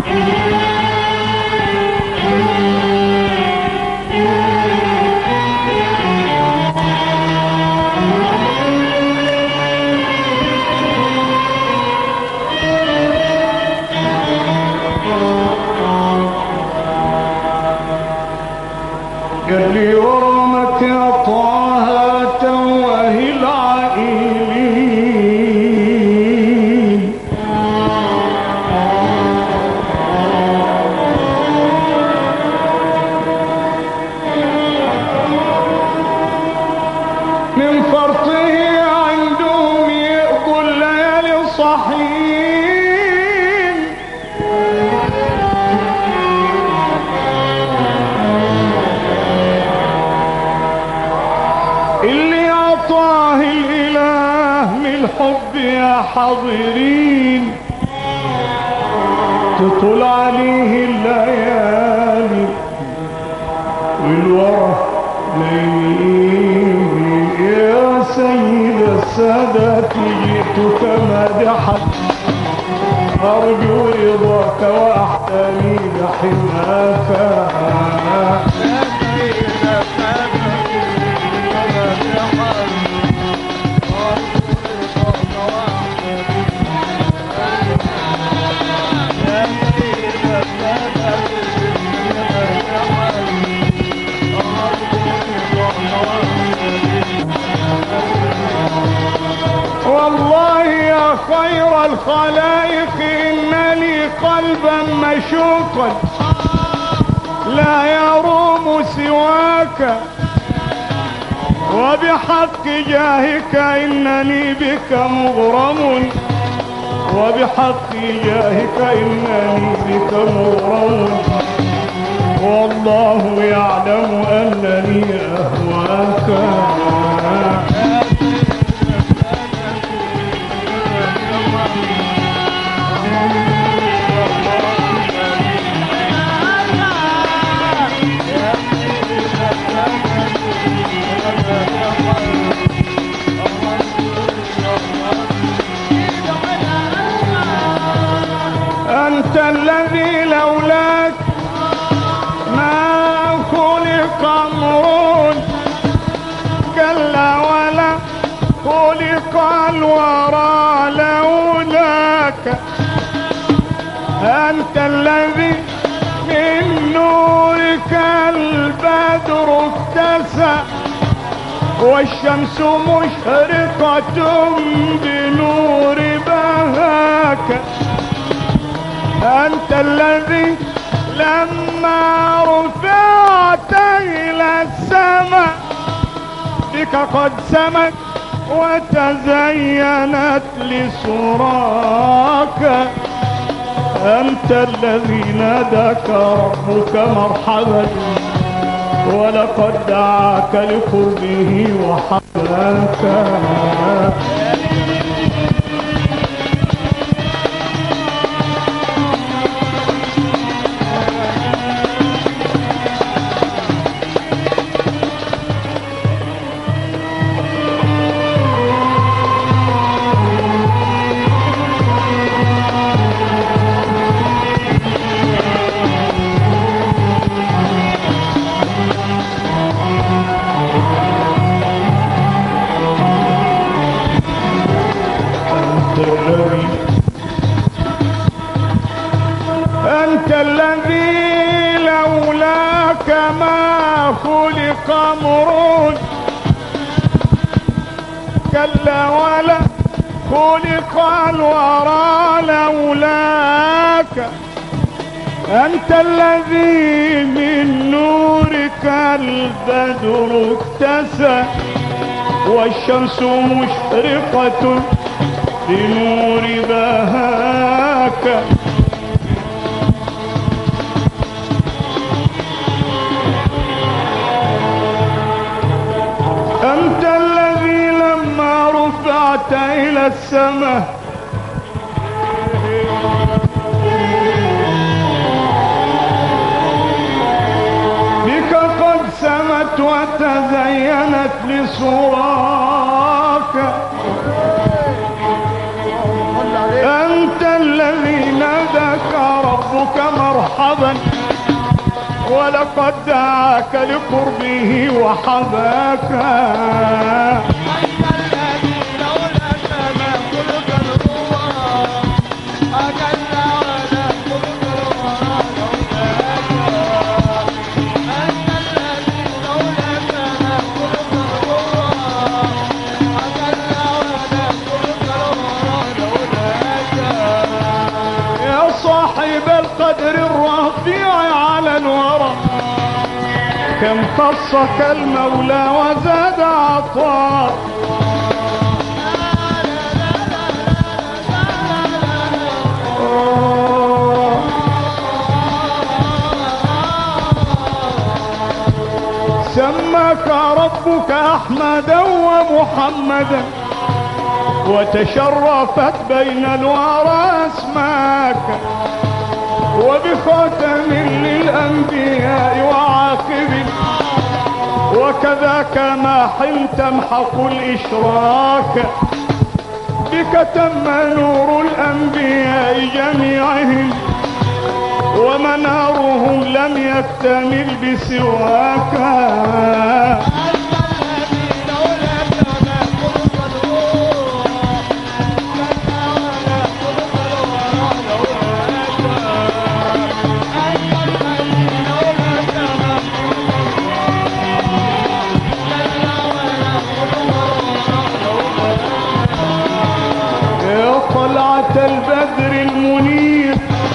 قال لي ورمك يا طه توه العائلين من فرطه عندهم يقضوا الليالي صحيين اللي أعطاه الإله من الحب يا حاضرين تطول عليه الليالي والورى ليلي يا سيد السادات جئتك مادحا أرجو رضاك وأحتمي لحماك والله يا خير الخلائق إن لي قلبا مشوقا لا يروم سواك وبحق جاهك إنني بك مغرم وبحق جاهك إنني بك مغرم والله يعلم أنني أهواك أنت الذي لولاك ما خلق أمر كلا ولا خلق الورى لولاك أنت الذي من نورك البدر اكتسى والشمس مشرقة بنور بهاك أنت الذي لما رفعت إلى السماء بك قد سمت وتزينت لسراك أنت الذي ناداك ربك مرحبا ولقد دعاك لقربه وحباك أنت الذي لولاك ما خلق أمر كلا ولا خلق الورى لولاك أنت الذي من نورك البدر اكتسى والشمس مشرقة بنور بهاك أنت الذي لما رفعت إلى السماء بك قد سمت وتزينت لصراك أنت الذي ناداك ربك ربك مرحبا ولقد دعاك لقربه وحباك. القدر الرفيع على الورى كم خصك المولى وزاد عطاء. سماك ربك أحمدا ومحمدا وتشرفت بين الورى أسماك وبخاتم للأنبياء وعاقب وكذاك ما حل تمحق الإشراك. بك تم نور الأنبياء جميعهم ومنارهم لم يكتمل بسواك. البدر المنير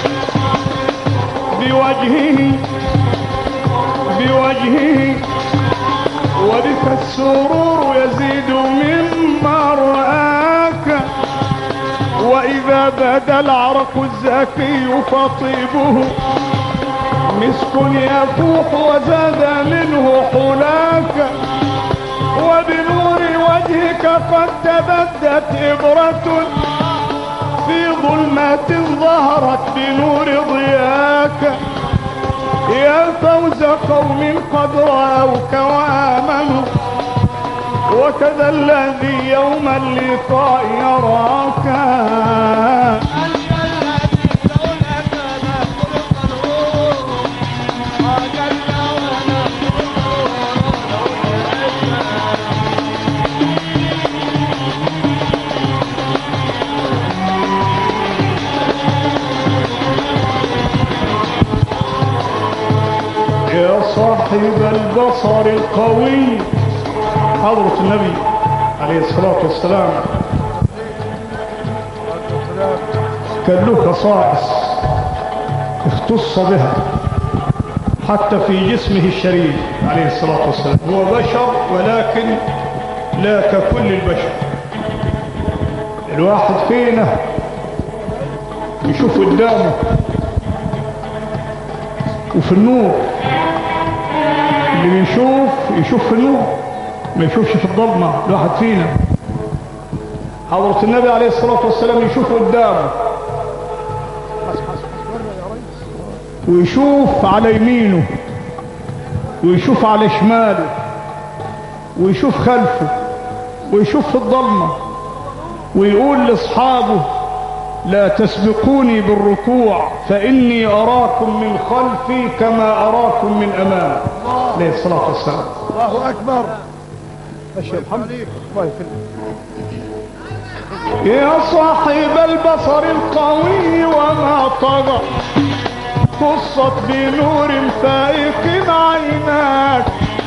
بوجهه وبك السرور يزيد مما رآك. وإذا بدا العرق الزكي فطيبه مسك يفوح وزاد منه حلاك. وبنور وجهك قد تبدت إبرة في ظلمات ظهرت بنور ضياك. يا فوز قوم قد رأوك وآمنوا وكذا الذي يوم اللقاء يراك. يا صاحب البصر القوي حضرة النبي عليه الصلاة والسلام كان له خصائص اختص بها حتى في جسمه الشريف عليه الصلاة والسلام. هو بشر ولكن لا ككل البشر. الواحد فينا يشوف قدامه وفي النور، اللي يشوف في النور ما يشوفش في الظلمة. الواحد فينا حضرة النبي عليه الصلاة والسلام يشوف قدامه ويشوف على يمينه ويشوف على شماله ويشوف خلفه ويشوف في الظلمة ويقول لاصحابه لا تسبقوني بالركوع فإني أراكم من خلفي كما أراكم من أمامي عليه الصلاة والسلام. الله أكبر. أشهد الحمد الله يا صاحب البصر القوي وما طغى خصت بنور فائق عيناك.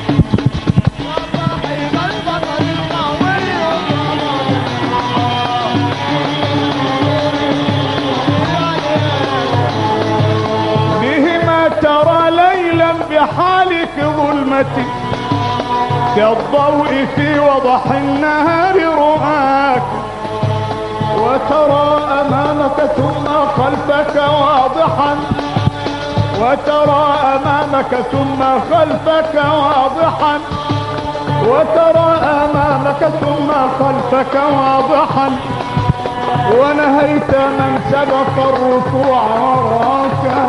بهما ترى ليلا بحالك ظلمتي كالضوء في وضح النهار رؤاك. وترى أمامك ثم خلفك واضحا وترى أمامك ثم خلفك واضحا وترى أمامك ثم خلفك واضحا. ونهيت من سبق الركوع وراك.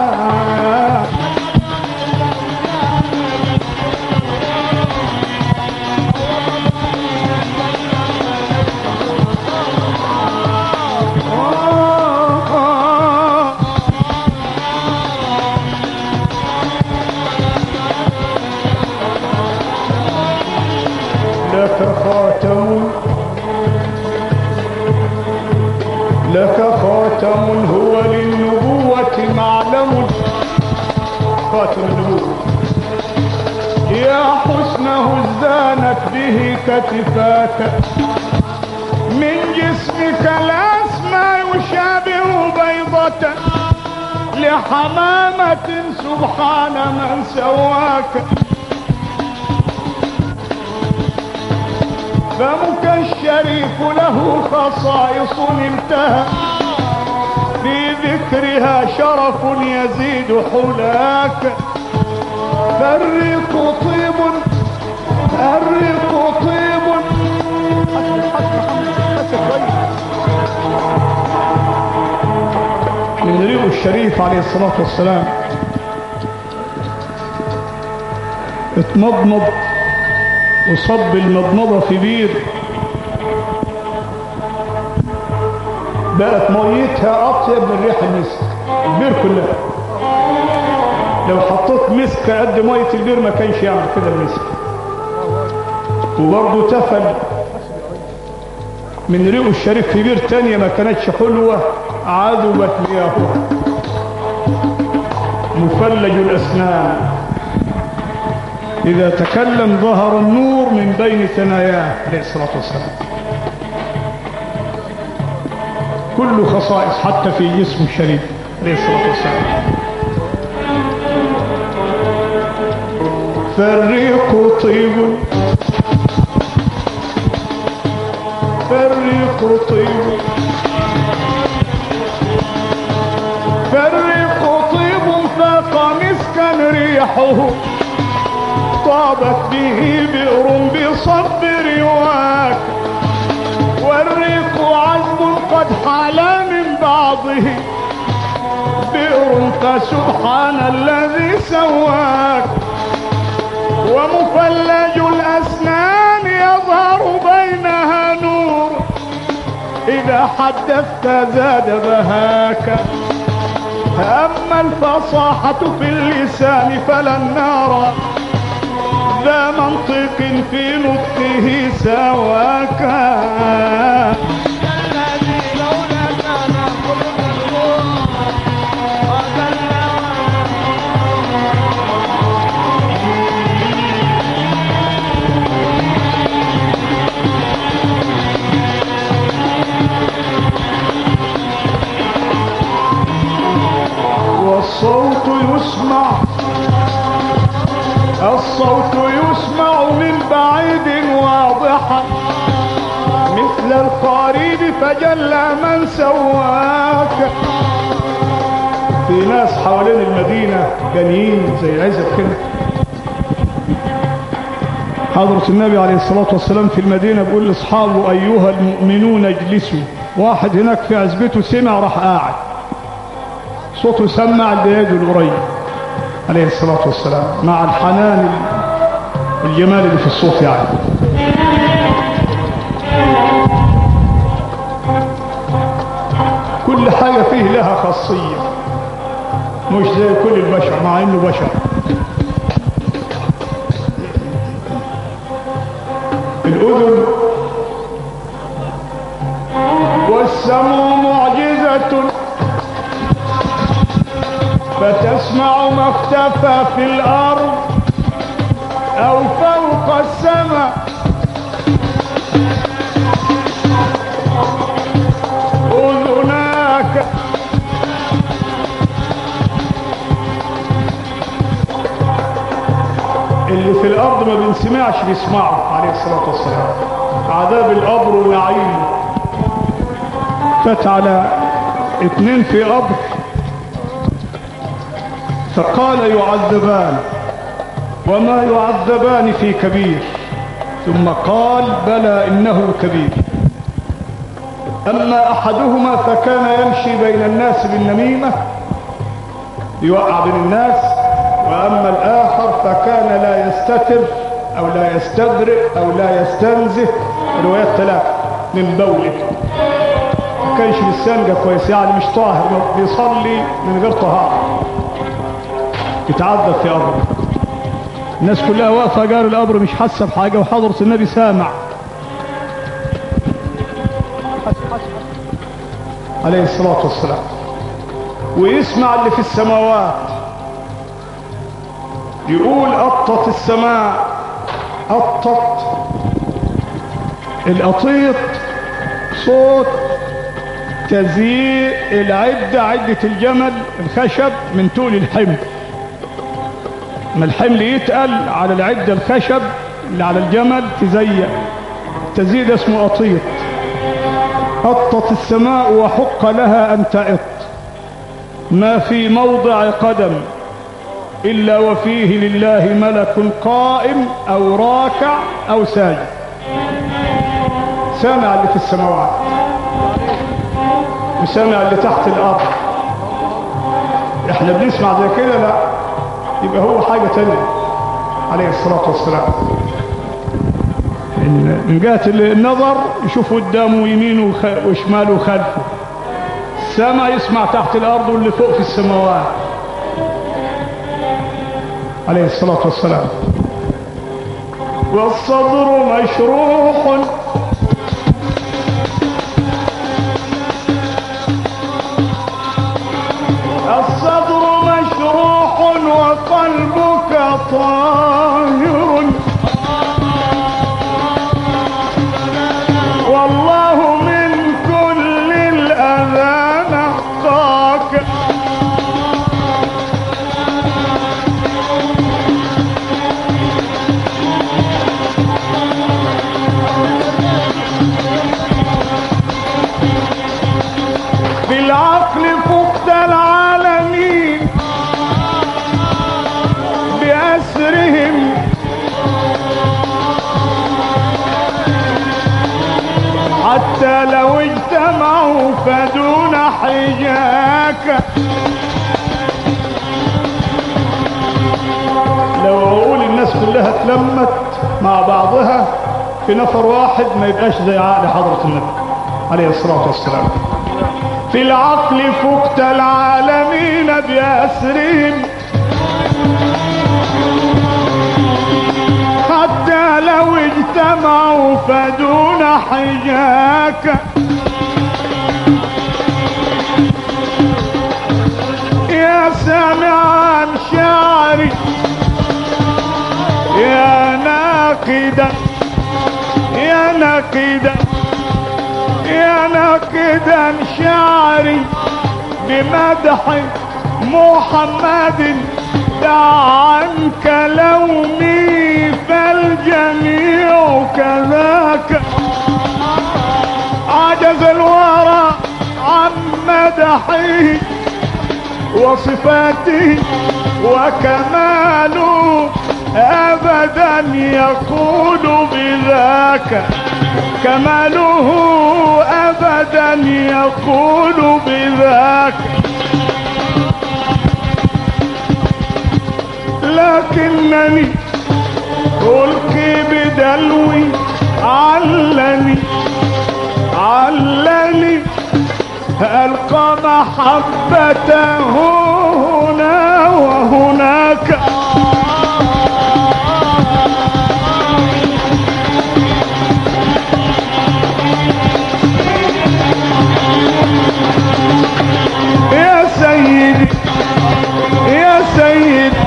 خاتم النبوة. يا حسنه ازدانت به كتفاك، من جسمك الأسمى يشابه بيضة، لحمامة سبحان من سواك. فمك الشريف له خصائص انتهى، في ذكرها شرف يزيد حلاك. فالريق طيب، الريق طيب، من ريق الشريف عليه الصلاة والسلام. اتمضمض وصب المضمضة في بير، بقت ميتها أطيب من ريح المسك البير كلها. لو حطيت مسك قد مية البير ما كانش يعمل كده المسك. وبرضه تفل من ريق الشريف في بير تانية ما كانتش حلوة، عذبت مياهها، مفلج الأسنان، إذا تكلم ظهر النور من بين ثناياه عليه الصلاة والسلام. كل خصائص حتى في جسم الشريف عليه الصلاة والسلام. فالريق طيب، فالريق طيب، فالريق طيب فاق مسكا ريحه، طابت به بئر بصب رواك. والريق عذب قد حلا من بعضه، بئر فسبحان الذي سواك. ومفلج الأسنان يظهر بينها نور، إذا حدثت زاد بهاك. أما الفصاحة في اللسان فلن نرى ذا منطق في نطقه سواك. والصوت يسمع، الصوت يسمع من بعيد واضحا، مثل القريب فجلى من سواك. في ناس حوالين المدينة جانيين زي عزب كده. حضرة النبي عليه الصلاة والسلام في المدينة بيقول لاصحابه أيها المؤمنون اجلسوا. واحد هناك في عزبته سمع راح قاعد، صوته سمع البياد القريب عليه الصلاة والسلام، مع الحنان والجمال اللي في الصوت يعني. كل حاجة فيه لها خاصية، مش زي كل البشر مع انه بشر. الأذن والسمع معجزة، فتسمع ما اختفى في الأرض أو فوق السماء. أذناك اللي في الأرض ما بنسمعش بيسمعه عليه الصلاة والسلام. عذاب القبر ونعيمه. فات على 2 في قبر فقال يعذبان وما يعذبان في كبير، ثم قال بلى إنه كبير. أما أحدهما فكان يمشي بين الناس بالنميمة يوقع بين الناس، وأما الآخر فكان لا يستتر أو لا يستبرئ أو لا يستنزه، روايات 3 من بوله. ما كانش بالسنجة كويس، يعني مش طاهر، بيصلي من غير طهارة، يتعذب في قبر. الناس كلها واقفة جار القبر مش حاسة بحاجة، وحضرة النبي سامع عليه الصلاة والسلام، ويسمع اللي في السماوات. يقول أطت السماء. أطت، الأطيط صوت تزييء العدة، عدة الجمل الخشب من طول الحمل. ما الحمل يتقل على العدة الخشب اللي على الجمل تزيء، تزيء ده اسمه أطيط. أطت السماء وحق لها أن تأط، ما في موضع قدم إلا وفيه لله ملك قائم أو راكع أو ساجد. سامع اللي في السماوات وسامع اللي تحت الأرض. احنا بنسمع زي كده؟ لا، يبقى هو حاجة تانية عليه الصلاة والسلام. من جهة النظر يشوف قدامه يمينه وشماله وخلفه، السماء يسمع تحت الأرض واللي فوق في السماوات عليه الصلاة والسلام. والصدر مشروح الصدر مشروح وقلبك طاهر، والله من كل الأذى نقاك. بالعقل فقت العالمين بأسرهم، حتى لو اجتمعوا فدون حجاك. لو اقول الناس كلها اتلمت مع بعضها في نفر واحد ما يبقاش زي عقل حضرة النبي عليه الصلاة والسلام. في العقل فقت العالمين بأسرهم، حتى لو اجتمعوا فدون حجاك. يا سامعا شعري يا ناقدا يا ناقدا يا ناقدا شعري بمدح محمد، دع عنك لومي فالجميع كذاك. عجز الورى عن مدحه وصفاته وكماله، أبدا يقول بذاك. كماله أبدا يقول بذاك. لكنني ألقي بدلوي علني ألقى محبته هنا وهناك. يا سيدي يا سيدي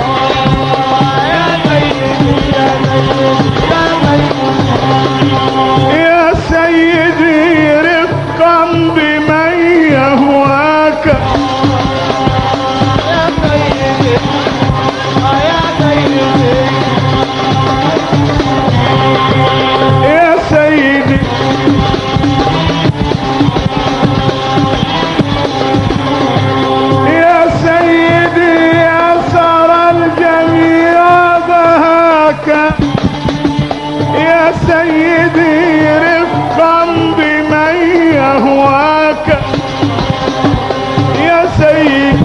يا سيدي رفقا بمن يهواك. يا سيدي يا سيدي أسر الجميع بهاك. يا سيدي رفقا بمن يهواك. يا سيدي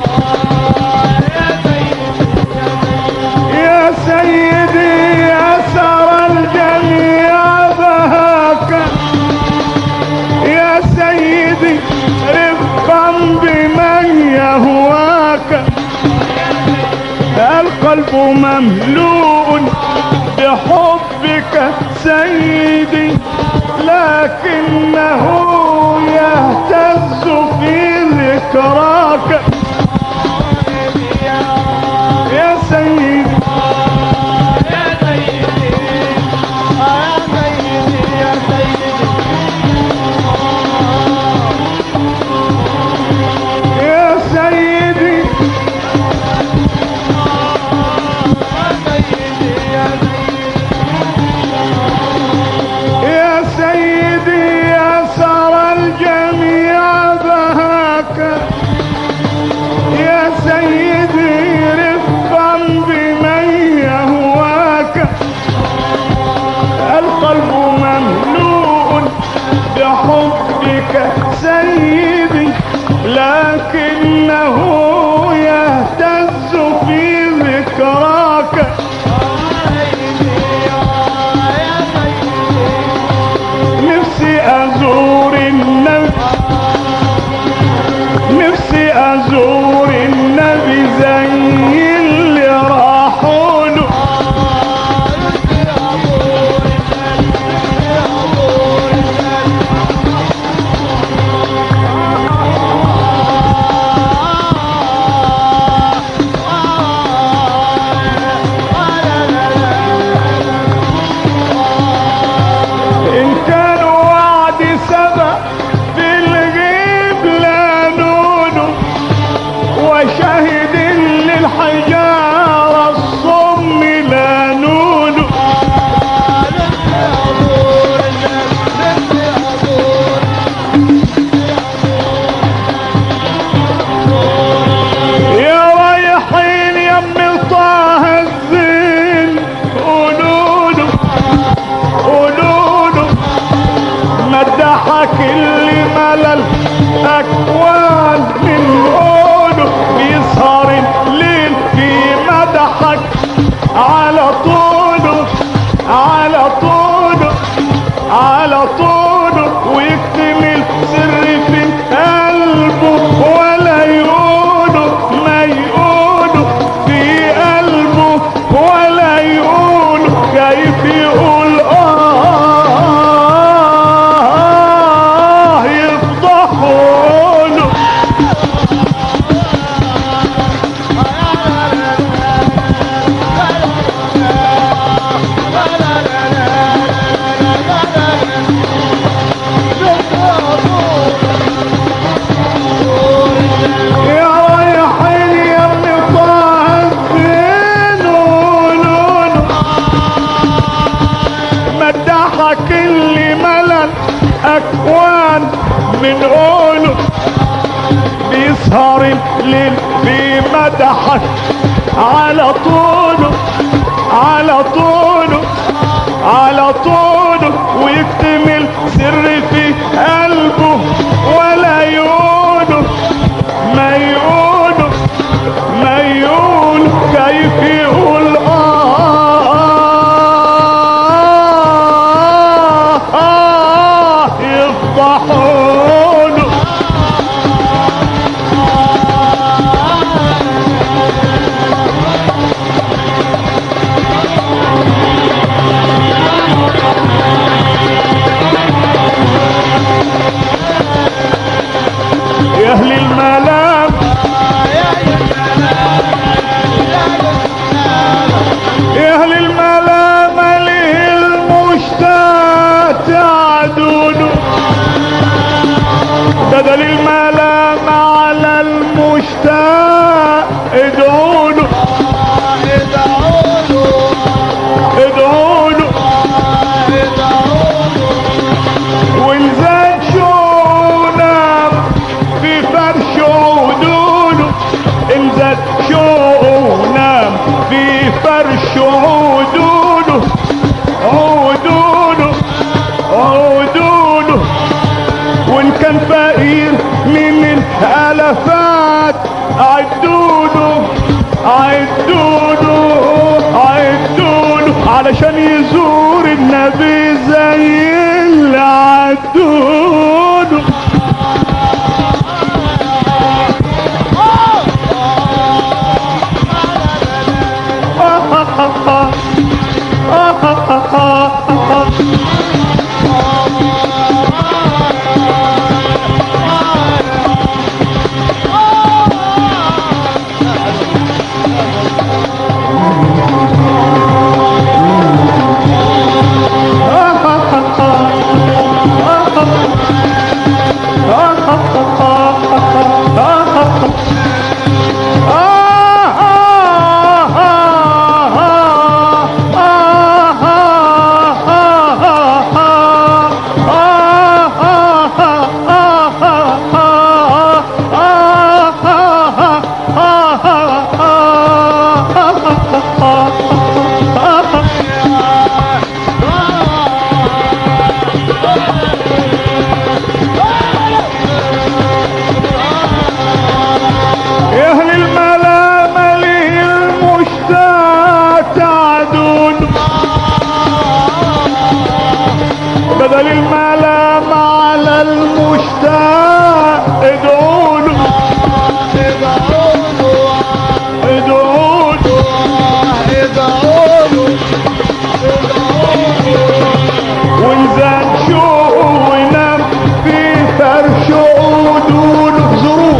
يا سيدي أسر الجميع بهاك. يا سيدي رفقا بمن يهواك. القلب مملوء بحبك سيدي، لكنه يهتز في ذكراك. يا سيدي على الأكوان بنقوله بيسهر الليل في مدحك على طوله على طوله على طوله ويكتمل سر في قلبه ولا يقوله ما يقوله في قلبه ولا يقوله كيف يقول يفضحونه اللي ملل اكوان من قوله بيسهر الليل في مدحك على طوله على طوله على طوله ويكتمل سر في قلبه ولا يقوله ما يقوله ما يقوله كيف يقول يفضحونه يا اهل الملام يا اهل الملام ليه المشتاق تعدونه بدل الملام على المشتاق ادعوله ادعوله وان زاد شوقنا في فرش عدوله ان زاد شوقنا في فرش عدوله عدوله عدوله وان كان فقير من الالافات عدوله عدوله عدوله علشان يزور النبي زي اللي عدوله بدل الملام على المشتاق ادعوله ادعوله ادعوله وان زاد شوقه وينام في فرش عدوله زروق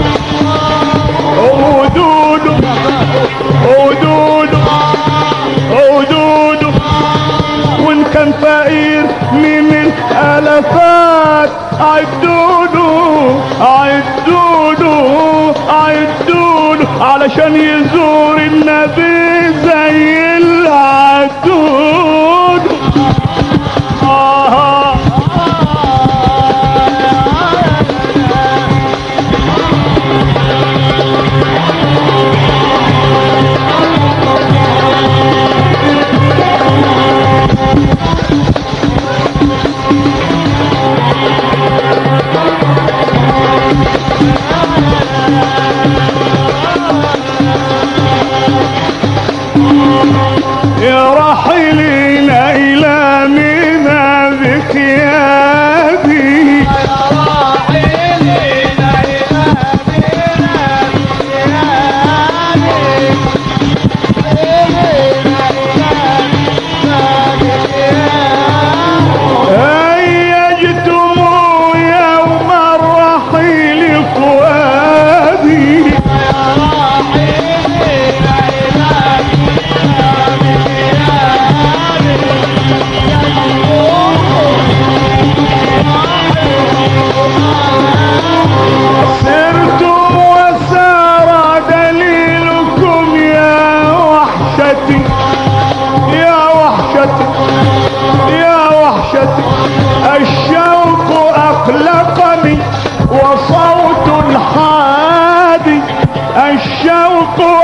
عدوله عدوله عدوله وان كان فقير من الالافات عدوله عدوله عدوله علشان يزور النبي زي اللي عدوله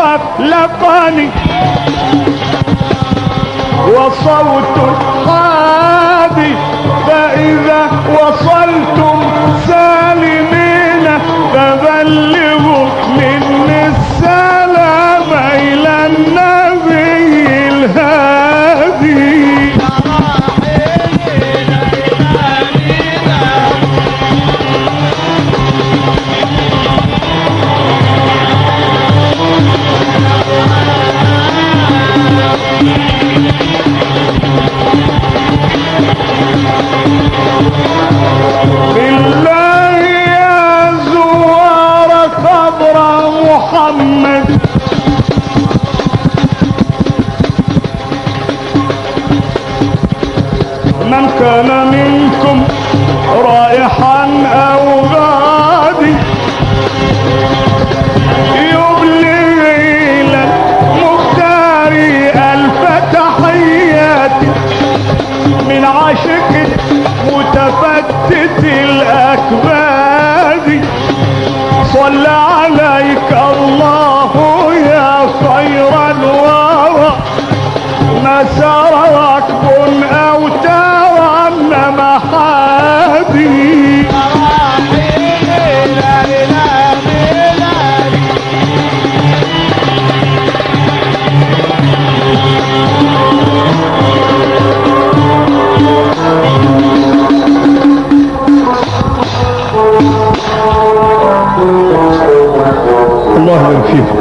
وافلقني وصوت الحادي فإذا وصلتم سالمين فبلغوا مني السلام إلى النبي الهادي. بالله يا زوار قبر محمد من كان منكم رائحا او غادي يبلغ الى المختار الف تحيات من عاشق متفتت الاكباد. صلى عليك الله يا خير الورى ما سار ركب او ترنم حادي. الله يبارك فيكم.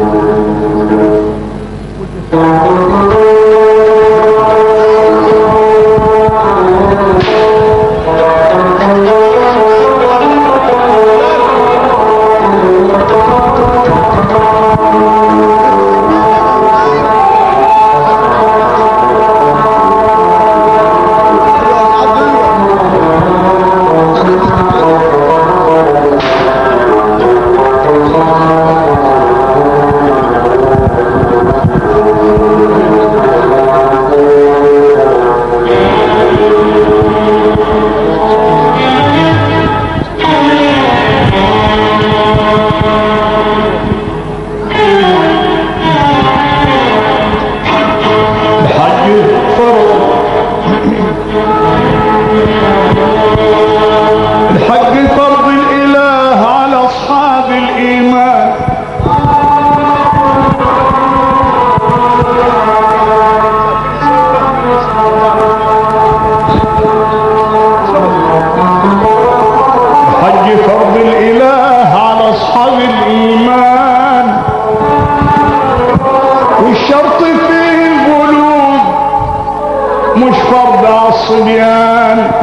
مش فرض عالصبيان،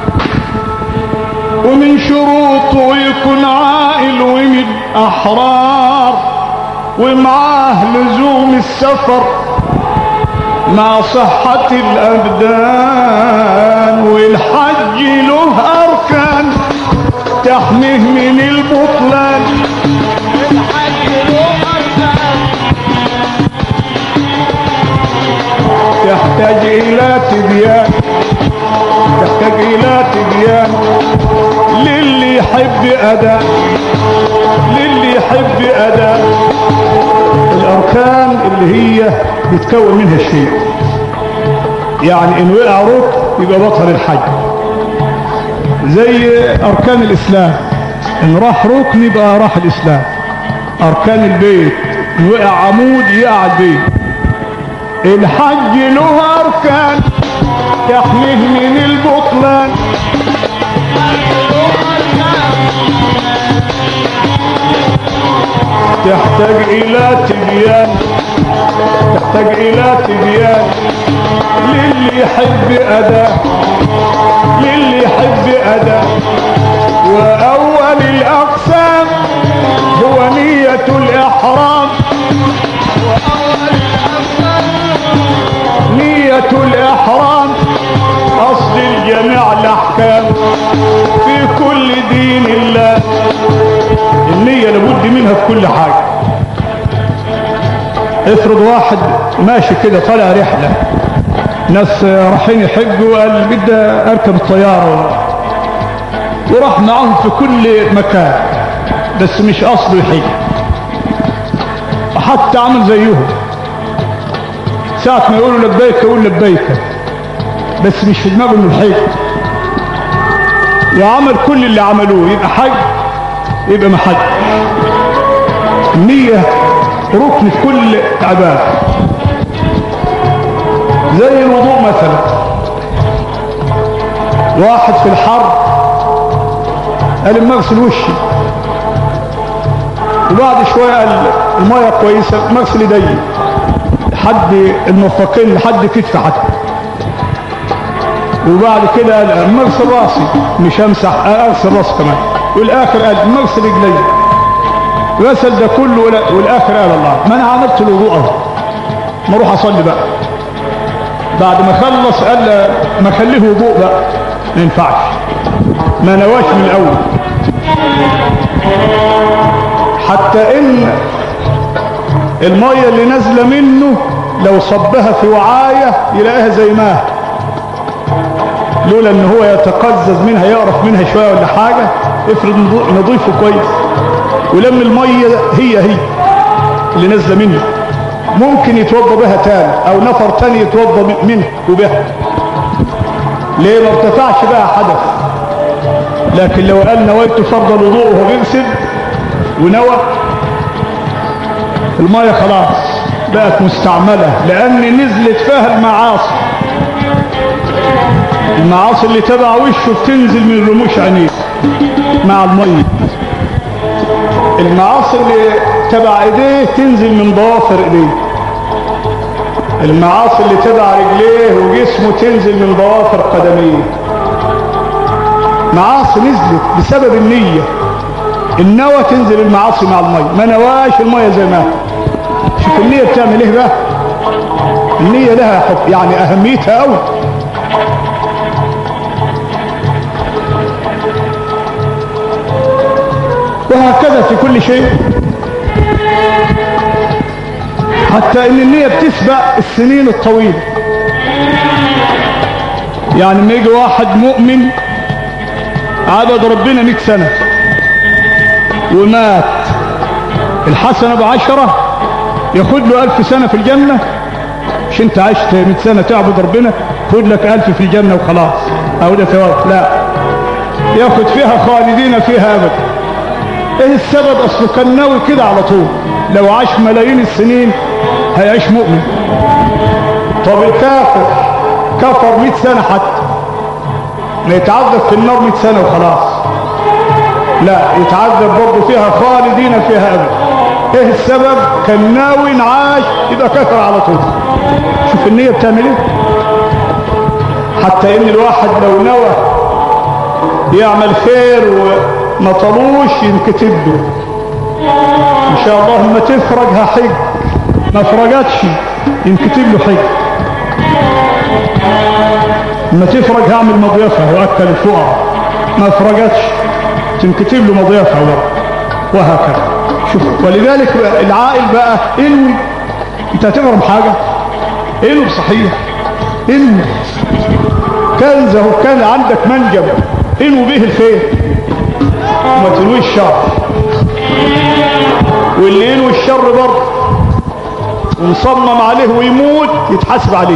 ومن شروطه يكون عائل ومن احرار، ومعاه لزوم السفر مع صحة الابدان، والحج له اركان تحميه من البطلان. الحج له اركان تحتاج الى تبيان، تحتاج الى تبيان للي يحب اداء، للي يحب اداء الاركان اللي هي بتكون منها الشيء. يعني ان وقع ركن يبقى بطل الحج، زي اركان الاسلام ان راح ركن يبقى راح الاسلام. اركان البيت ان وقع عمود يقع البيت. الحج له اركان تحميه من البطلان، تحتاج الى تبيان، تحتاج الى تبيان للي يحب اداء، للي يحب اداء. واول الاقسام هو نية الاحرام، نية الاحرام اصل الجميع الاحكام في كل دين الله. النية لابد منها في كل حاجة. افرض واحد ماشي كده طالع رحلة، ناس رايحين يحجوا وقال بدي اركب الطيارة، وراح معهم في كل مكان بس مش اصله يحج. وحتى عمل زيهم، ساعة ما يقولوا لبيك يقول لبيك، بس مش في دماغه انه الحج. وعمل كل اللي عملوه، يبقى حج يبقى ما حج. النية ركن في كل عبادة، زي الوضوء مثلا. واحد في الحر قال اما اغسل وشي، وبعد شويه قال الميه كويسه اما اغسل ايدي لحد المرفقين لحد كتف حتى، وبعد كده قال اما اغسل راسي مش همسح اغسل راسي كمان، والاخر قال اما اغسل رجلي، غسل ده كله والاخر قال الله ما انا عملت الوضوء اهو ما اروح اصلي بقى. بعد ما خلص قال ما خليه وضوء بقى ما ينفعش، ما نواش من الاول. حتى ان المية اللي نازلة منه لو صبها في وعاية يلاقيها زي ما لولا ان هو يتقزز منها يقرف منها شوية ولا حاجة، افرض نضيفه كويس ولم المية هي اللي نازلة منه ممكن يتوضى بها تاني او نفر تاني يتوضى منه وبها، ليه؟ ما ارتفعش بقى حدث. لكن لو قال نويت فرض الوضوء وهو بيغسل ونوى، المية خلاص بقت مستعملة، لان نزلت فيها المعاصي. المعاصي اللي تبع وشه بتنزل من رموش عينيه مع المية، المعاصي اللي تبع ايديه تنزل من ضوافر ايديه، المعاصي اللي تبع رجليه وجسمه تنزل من ضوافر قدميه. معاصي نزلت بسبب النية، النوى تنزل المعاصي مع المية، ما نواش المية زي ما. شوف النية بتعمل ايه بقى؟ النية لها حب يعني اهميتها قوي. وهكذا في كل شيء، حتى ان النية بتسبق السنين الطويلة. يعني لما يجي واحد مؤمن عبد ربنا 100 سنة ومات، الحسنة ب10 ياخد له 1000 سنة في الجنة. مش انت عشت 100 سنة تعبد ربنا خد لك 1000 في الجنة وخلاص او ده ثواب، لا، ياخد فيها خالدين فيها ابدا. ايه السبب؟ اصله كان ناوي كده على طول، لو عاش ملايين السنين هيعيش مؤمن. طب الكافر كفر 100 سنة حتى ما يتعذب في النار 100 سنة وخلاص، لا، يتعذب برضه فيها خالدين فيها ابدا. ايه السبب؟ كان ناوي انعاش يبقى كافر على طول. شوف النية بتعمل ايه. حتى ان الواحد لو نوى يعمل خير وما طلوش ينكتب له ان شاء الله لما تفرج هحج، ما فرجتش ينكتب له حج. لما تفرج هعمل مضيافة واكل الفقراء، ما فرجتش تنكتب له مضيافة وهكذا. شوف، ولذلك العائل بقى انوي، انت هتفهم حاجة انوي صحيح، انوي كنزه كان عندك منجم انوي به الخير وما تنوي الشر، واللي ينوي الشر برضه ومصمم عليه ويموت يتحاسب عليه.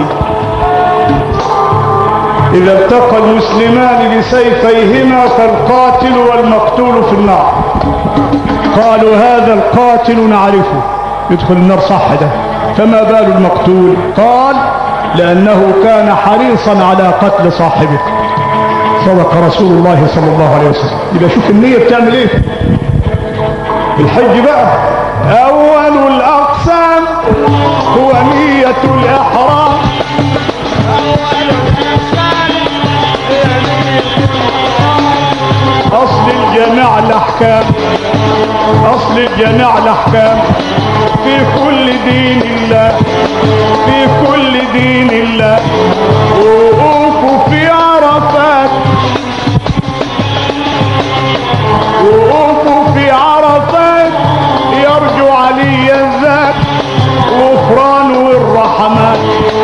إذا التقى المسلمان بسيفيهما فالقاتل والمقتول في النار. قالوا هذا القاتل نعرفه يدخل النار صح ده، فما بال المقتول؟ قال لأنه كان حريصا على قتل صاحبه. صدق رسول الله صلى الله عليه وسلم. يبقى شوف النية بتعمل ايه. الحج بقى أول الأقسام هو نية الإحرام. أصل الجميع الأحكام، أصل الجميع الأحكام في كل دين الله، في كل دين الله. وقوفوا في عرفات، وقوفوا في عرفات يرجو علي الذات غفران والرحمات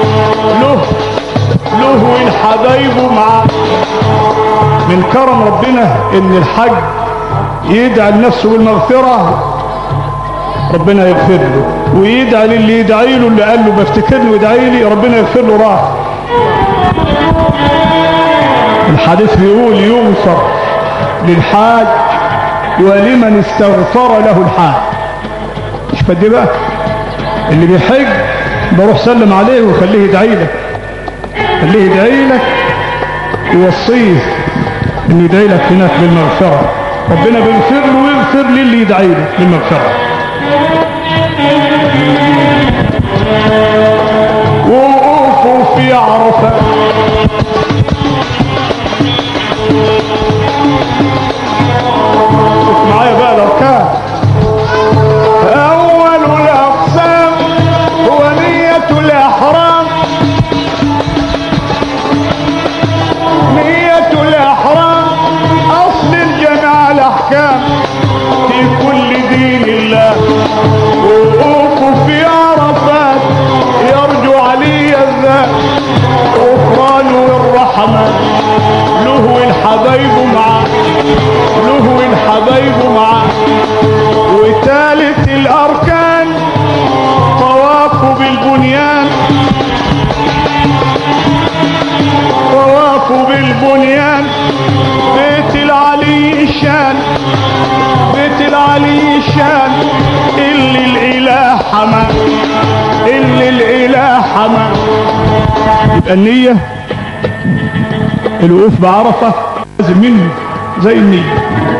له والحبايب معاه. من كرم ربنا ان الحج يدعي لنفسه بالمغفرة ربنا يغفر له، ويدعي للي يدعي له، اللي قال له بفتكرني ويدعي لي ربنا يغفر له راح. الحديث بيقول يغفر للحاج ولمن استغفر له الحاج. مش فدي بقى اللي بيحج بروح سلم عليه وخليه يدعي لك، خليه يدعي لك ووصيه انه يدعي لك هناك بالمغفرة. ربنا بيغفر له ويغفر للي يدعي له بالمغفرة. وقوفوا في عرفة معايا بقى لو كان اول الاقسام هو نية الاحرام. نية الاحرام اصل الجميع الاحكام في كل دين الله. وقوفوا في عرفات يرجو علي الذات غفران والرحمة له الحبايب معاه، له الحبايب معاه. وثالث الاركان طواف بالبنيان، طواف بالبنيان بيت العلي الشان، بيت العلي الشان اللي الاله حمى، اللي الاله حمى. يبقى النية الوقوف بعرفة لازم منه زي النية.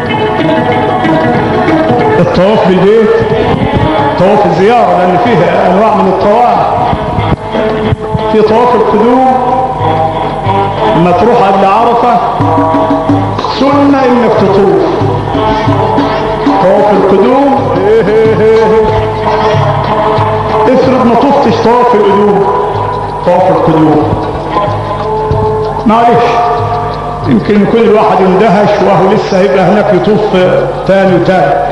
الطواف بالبيت طواف الزيارة لأن فيها أنواع من الطواف. في طواف القدوم لما تروح قبل عرفة سنة إنك تطوف. طواف القدوم افرض ما طفتش طواف القدوم، طواف القدوم معلش يمكن كل واحد يندهش وهو لسه هيبقى هناك يطوف تاني وتاني.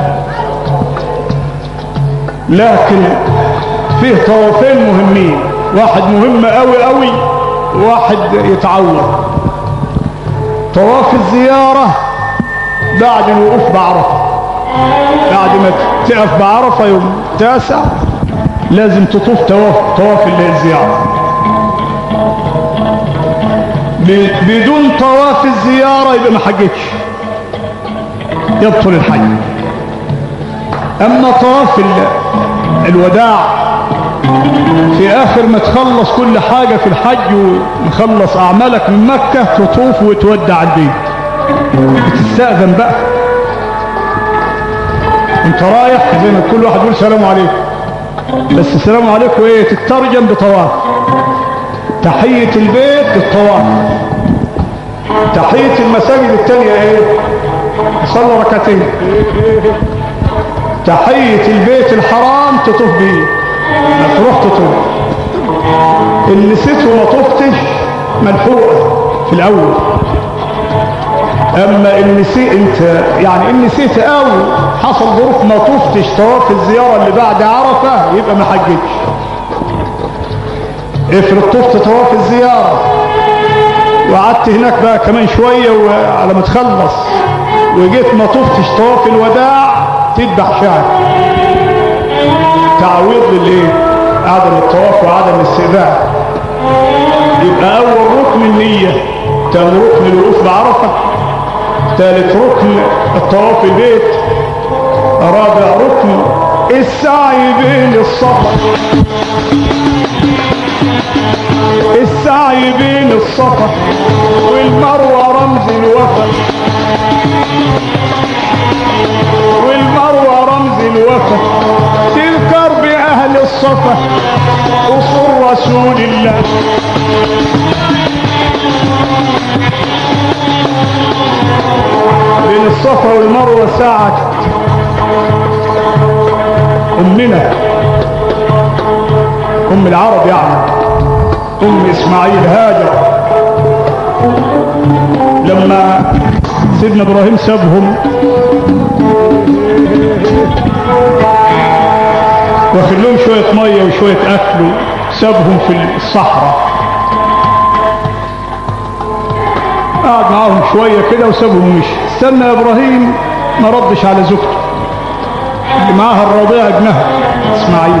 لكن فيه طوافين مهمين، واحد مهم قوي قوي وواحد يتعوض. طواف الزيارة بعد الوقوف بعرفة، بعد ما تقف بعرفة يوم 9 لازم تطوف طواف الزيارة. بدون طواف الزيارة يبقى ما حجتش، يبطل الحج. اما طواف الوداع في اخر ما تخلص كل حاجة في الحج ومخلص اعمالك من مكة تطوف وتودع البيت، بتستأذن بقى انت رايح زي ما كل واحد يقول سلام عليكم، بس السلام عليكم ايه تترجم بطواف. تحية البيت بالطواف، تحية المساجد التانية ايه صلوا ركعتين. تحية البيت الحرام تطوف بيه، تروح تطوف. اللي نسيت وما طفتش ملحوقة في الاول. اما ان نسيت انت يعني ان نسيت او حصل ظروف ما طفتش طواف الزيارة اللي بعد عرفة يبقى ما حجتش. افرض طفت طواف الزيارة وقعدت هناك بقى كمان شوية وعلى ما تخلص وجيت ما طفتش طواف الوداع تذبح شعر تعويض للايه عدم الطواف وعدم الاستئذان. يبقى اول ركن النية، ثاني ركن الوقوف بعرفة، ثالث ركن الطواف البيت، رابع ركن السعي بين الصفا، السعي بين الصفا والمروة رمز الوفا، والمروة رمز الوفا. تذكر بأهل الصفا أصول رسول الله. بين الصفا والمروة ساعة. أمنا أم العرب يعني أم إسماعيل هاجر لما سيدنا إبراهيم سابهم واخد لهم شوية مية وشوية أكل سابهم في الصحراء، قعد معاهم شوية كده وسابهم ومشي. استنى إبراهيم ما ردش على زوجته اللي معاها الرضيع ابنها اسماعيل،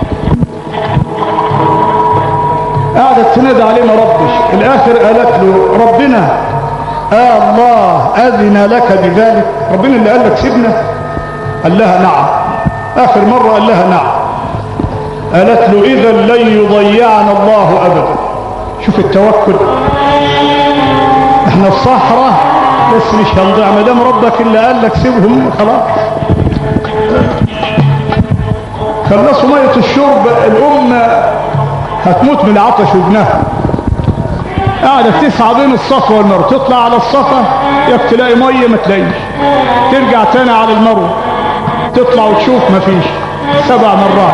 قعدت تنادي عليه ما ردش. الاخر قالت له ربنا الله اذن لك بذلك؟ ربنا اللي قال لك سيبنا؟ قال لها نعم. اخر مرة قال لها نعم. قالت له اذا لن يضيعنا الله ابدا. شوف التوكل، احنا في صحراء بس مش هنضيع ما دام ربك اللي قال لك سيبهم خلاص. خلصوا ميه الشرب، الام هتموت من العطش وابنها. قاعدة تسعى بين الصفا والمروة، تطلع على الصفا ياك تلاقي ميه ما تلاقيش، ترجع تاني على المروة تطلع وتشوف ما فيش، 7 مرات.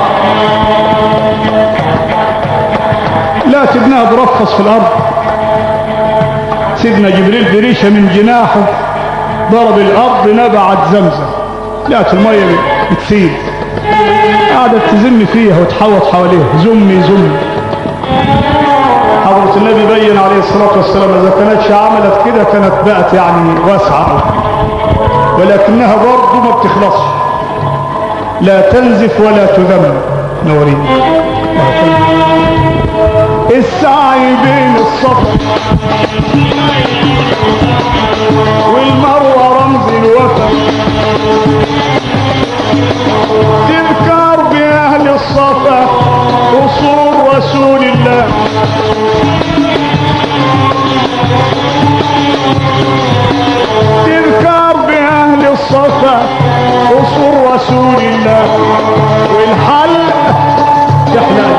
لقت ابنها برفص في الارض، سيدنا جبريل بريشة من جناحه ضرب الارض نبعت زمزم، لقت الميه بتسيل. قعدت تزم فيها وتحوط حواليها، زمي زمي. حضرة النبي بين عليه الصلاة والسلام اذا كانتش عملت كده كانت بقت يعني واسعة، ولكنها برضه ما بتخلصش، لا تنزف ولا تذم. نورين السعي بين الصفا والمروة رمز الوفا، تذكر بأهل الصفا قصور رسول الله، تذكر بأهل الصفا قصور رسول الله. والحلق تحلق،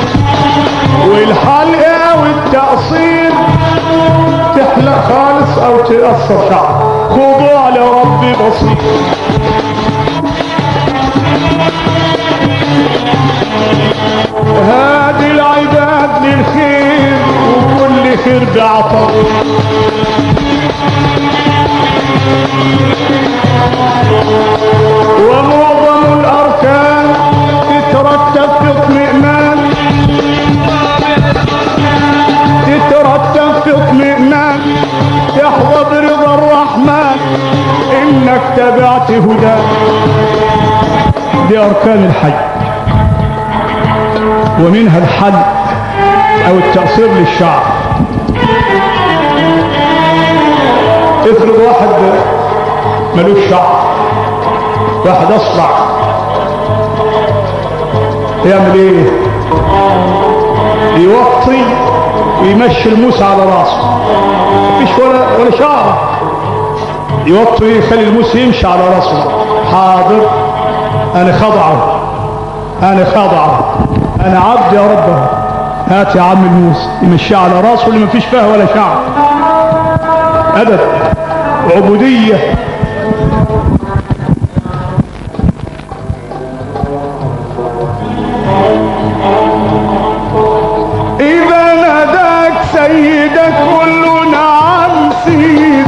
والحلقة والتقصير تحلق خالص او تقصر شعر، خضوع لربي بسيط. هادي العباد للخير وكل خير بعطر، ومعظم الاركان تترتب في اطمئنان، تترتب في اطمئنان، تحظى برضا الرحمن انك تبعت هداه. دي اركان الحج، ومنها الحلق او التقصير للشعر. افرض واحد ملوش شعر، واحد اصلع، يعمل ايه؟ يوطي ويمشي الموس على راسه، مفيش ولا شعر، يوطي يخلي الموس يمشي على راسه. حاضر انا خضعه، انا خضعه، انا عبد يا رب، هات يا عم الموس يمشي على راسه اللي مفيش فيها ولا شعر. ادب وعبوديه. اذا ناداك سيدك قل له نعم سيدي،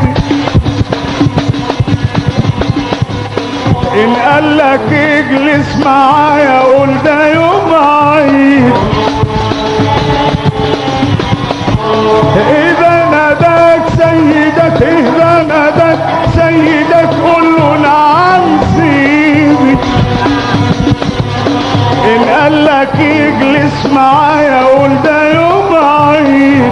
ان قال لك اجلس معايا قول ده يوم عيد. اذا ناداك سيدك، اذا ناداك سيدك قل له نعم سيدي، ان قال لك اجلس معايا قول ده يوم عيد.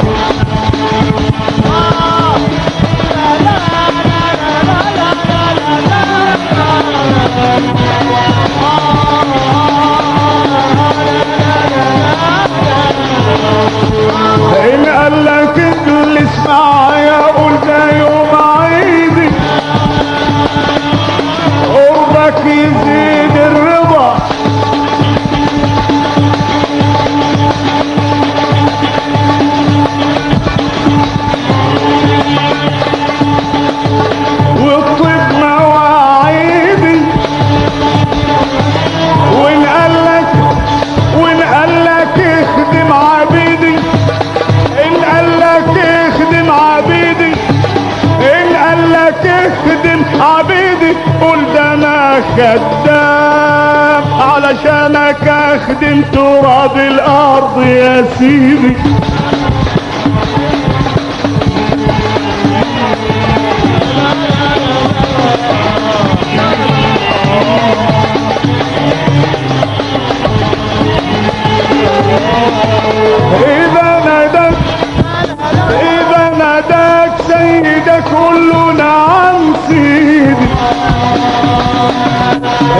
إن قال لك اجلس معايا قول ده يوم عيدي، قربك يزيد الرضا، والطب مواعيدي. وإن قال لك اخدم عبيدي، إن قال لك اخدم عبيدي، إن قال لك اخدم عبيدي قول ده أنا خدام علشانك اخدم تراب الأرض يا سيدي.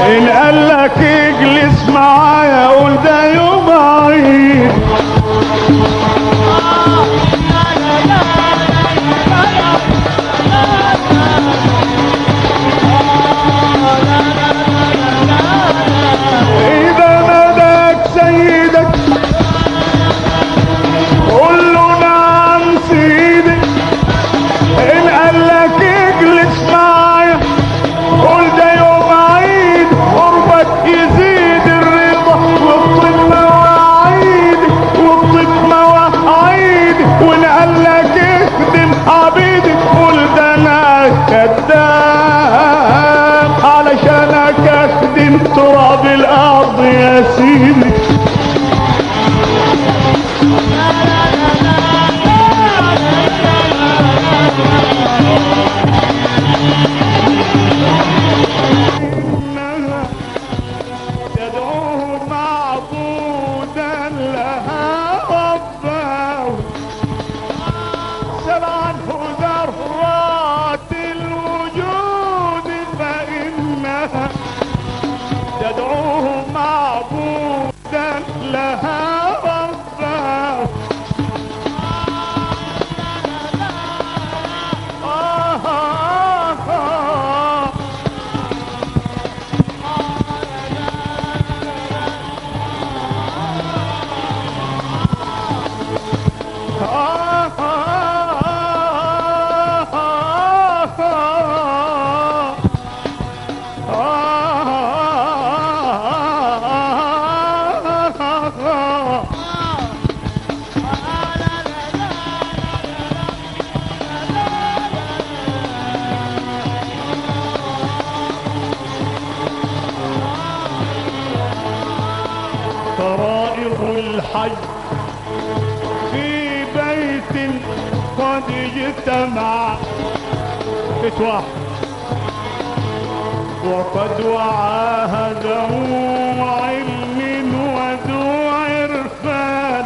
ان قال لك اجلس معايا قول ده يوم عيد. اذا ناداك سيدك قول له نعم سيدي. ان قال لك اجلس معايا قول ده يوم عيد. قربك يزيد الرضا والطيب مواعيدي والطيب مواعيدي. وان قال لك اخدم عبيدي قول ده انا كداب علشانك اخدم تراب الارض يا سيدي. تدعوه معبودا لها رباه سبعا ذرات الوجود فإنها تدعوه معبودا لها رباه. طرائق الحج في بيت قد اجتمع بيت واحد وقد وعاهد ذو علم وذو عرفان.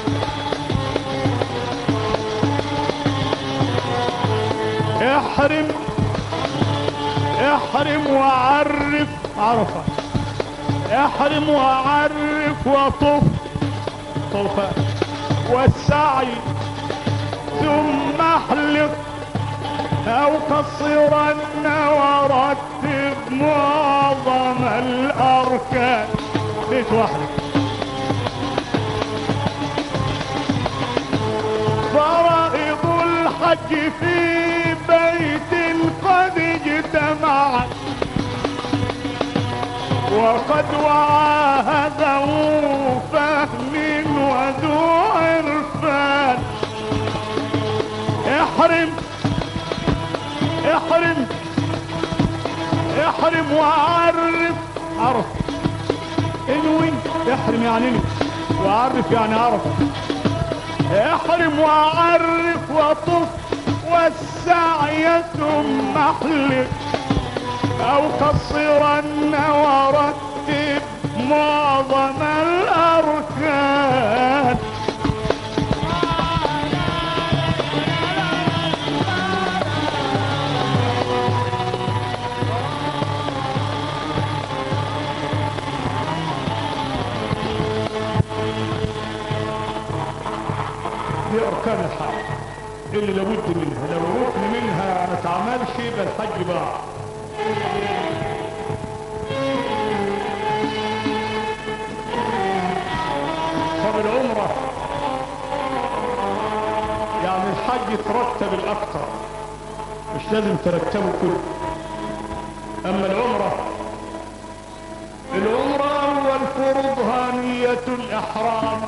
احرم وعرف عرفه. احرم وعرف وطف طوفا والسعي ثم احلق او قصرن ورتب معظم الاركان. بيت واحد. فرائض الحج في بيت قد اجتمعت وقد وعاهد ذو فهم وذو عرفان. احرم وعرف عرف. انوي احرم يعني انوي وعرف يعني عرف. احرم وعرف وطف والسعي ثم احلق او قصرن ورتب معظم الاركان. دي اركان الحج اللي لابد منها. لو ركن منها ما تعملش يبقى الحج باع. طب العمرة يعني الحج يترتب الاكثر مش لازم ترتبه كله. اما العمرة اول فرضها نية الاحرام.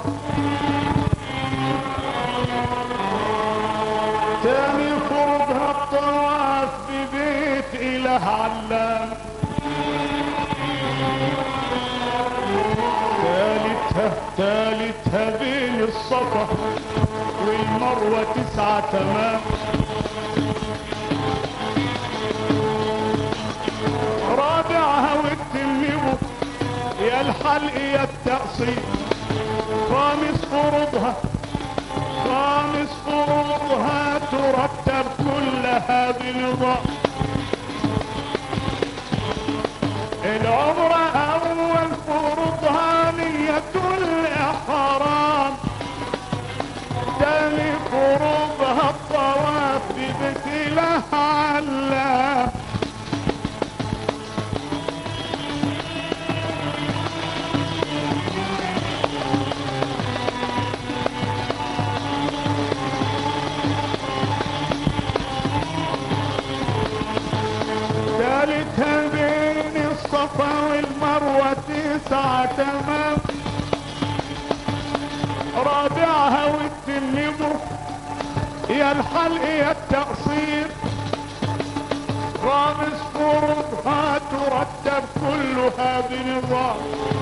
ثاني فرضها الطواف ببيت اله علام. ثالثها بين الصفا والمروة 9 تمام. رابعها والتميم يا الحلق يا التقصير. خامس فروضها ترتب كلها بنظام. العمر كلها تمام، رابعها والتنمو يا الحلق يا التقصير، خامس فروضها ترتب كلها بنظام.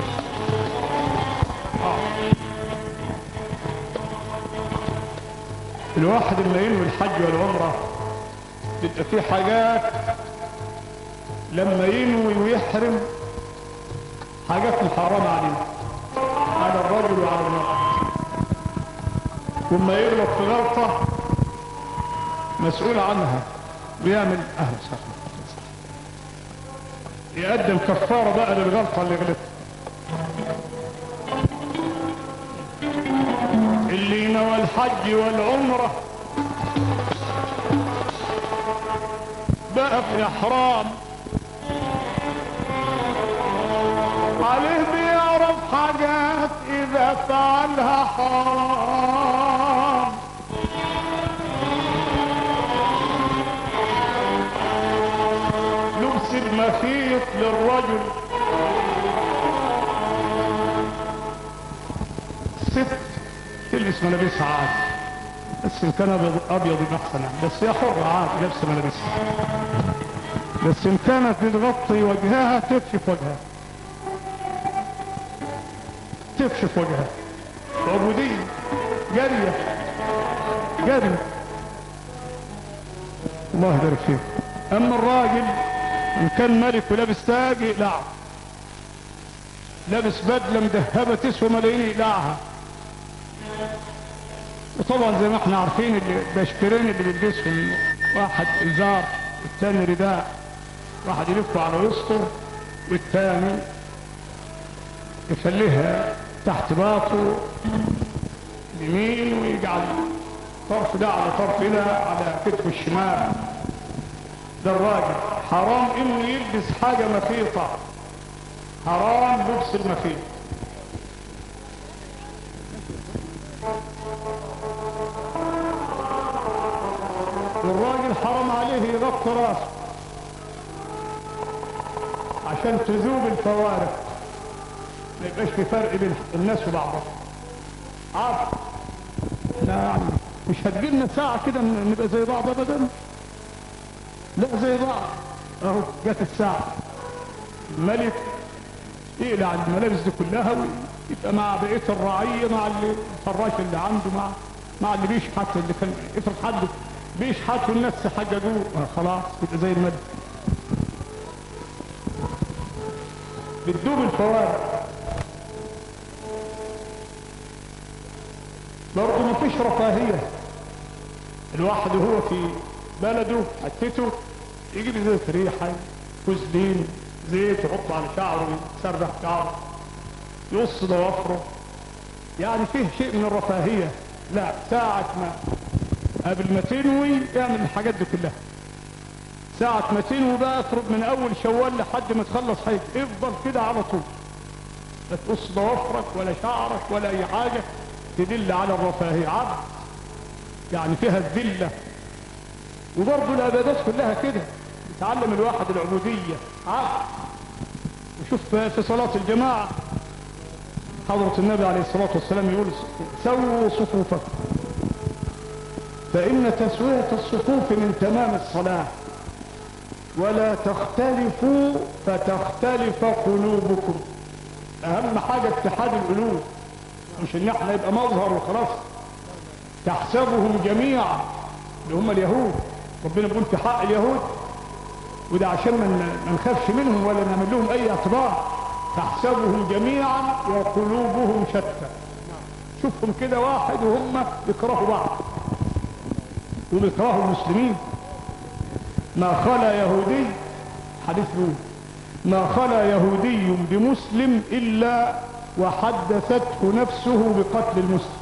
الواحد لما ينوي الحج والعمرة بيبقى فيه حاجات لما ينوي ويحرم حاجات محرمة عليه، على الرجل وعلى المرأة. وما يغلط في غلطة مسؤول عنها ويعمل أهل صح، يقدم كفارة بقى للغلطة اللي غلطها. اللي نوى الحج والعمرة بقى في إحرام عليه بيعرف حاجات إذا فعلها حرام. لبس المخيط للرجل، ست تلبس ملابسها عادي، بس إن كان أبيض يبقى أحسن يعني، بس هي حرة عادي لبس ملابسها، بس إن كانت بتغطي وجهها تكشف وجهها، تكشف وجهها. عبودية جارية جارية. الله يبارك فيك. أما الراجل إن كان ملك ولابس تاج يقلعه، لابس بدلة مدهبة تسوى ملايين يقلعها. وطبعا زي ما احنا عارفين البشكرين اللي بيلبسهم، واحد إزار والتاني رداء، واحد يلفه على وسطه والتاني يخليها تحت باطه اليمين، ويجعل طرف ده على طرف ده على كتفه الشمال. ده الراجل حرام انه يلبس حاجة مخيطة، حرام لبس المخيط. والراجل حرام عليه يغطي راسه عشان تذوب الفوارق، ما يبقاش في فرق بين الناس وبعضها. عارف لا يعني مش هتجيلنا ساعة كده نبقى زي بعض ابدا، لا زي بعض. اهو جت الساعة، الملك يقلع الملابس دي كلها ويبقى مع بقية الرعية، مع الفراش اللي عنده، مع اللي بيشحت، اللي كان افرض حد بيشحت والناس حججوه خلاص يبقى زي الملك. بتدوب الفوارق. برضه مفيش رفاهية. الواحد وهو في بلده حتته يجيب زيت ريحة، كوزلين، زيت يحطه على شعره، يسرح شعره، يقص ضوافره، يعني فيه شيء من الرفاهية. لا، ساعة ما قبل ما تنوي اعمل الحاجات دي كلها. ساعة ما تنوي بقى اطرب من اول شوال لحد ما تخلص حيث، افضل كده على طول، لا تقص ضوافرك ولا شعرك ولا اي حاجة تدل على الرفاهية. عبد يعني فيها الذلة. وبرضه العبادات كلها كده يتعلم الواحد العبودية عبد. وشوف في صلاة الجماعة حضرة النبي عليه الصلاة والسلام يقول سووا صفوفكم فإن تسوية الصفوف من تمام الصلاة، ولا تختلفوا فتختلف قلوبكم. أهم حاجة اتحاد القلوب، مش ان احنا يبقى مظهر وخلاص. تحسبهم جميعا اللي هم اليهود، ربنا بيقول في حق اليهود، وده عشان ما نخافش منهم ولا نعمل لهم اي اعتبار. تحسبهم جميعا وقلوبهم شتى. شوفهم كده واحد وهم يكرهوا بعض وبيكرهوا المسلمين. ما خلا يهودي، حديث بيقول ما خلا يهودي بمسلم الا وحدثته نفسه بقتل المسلم.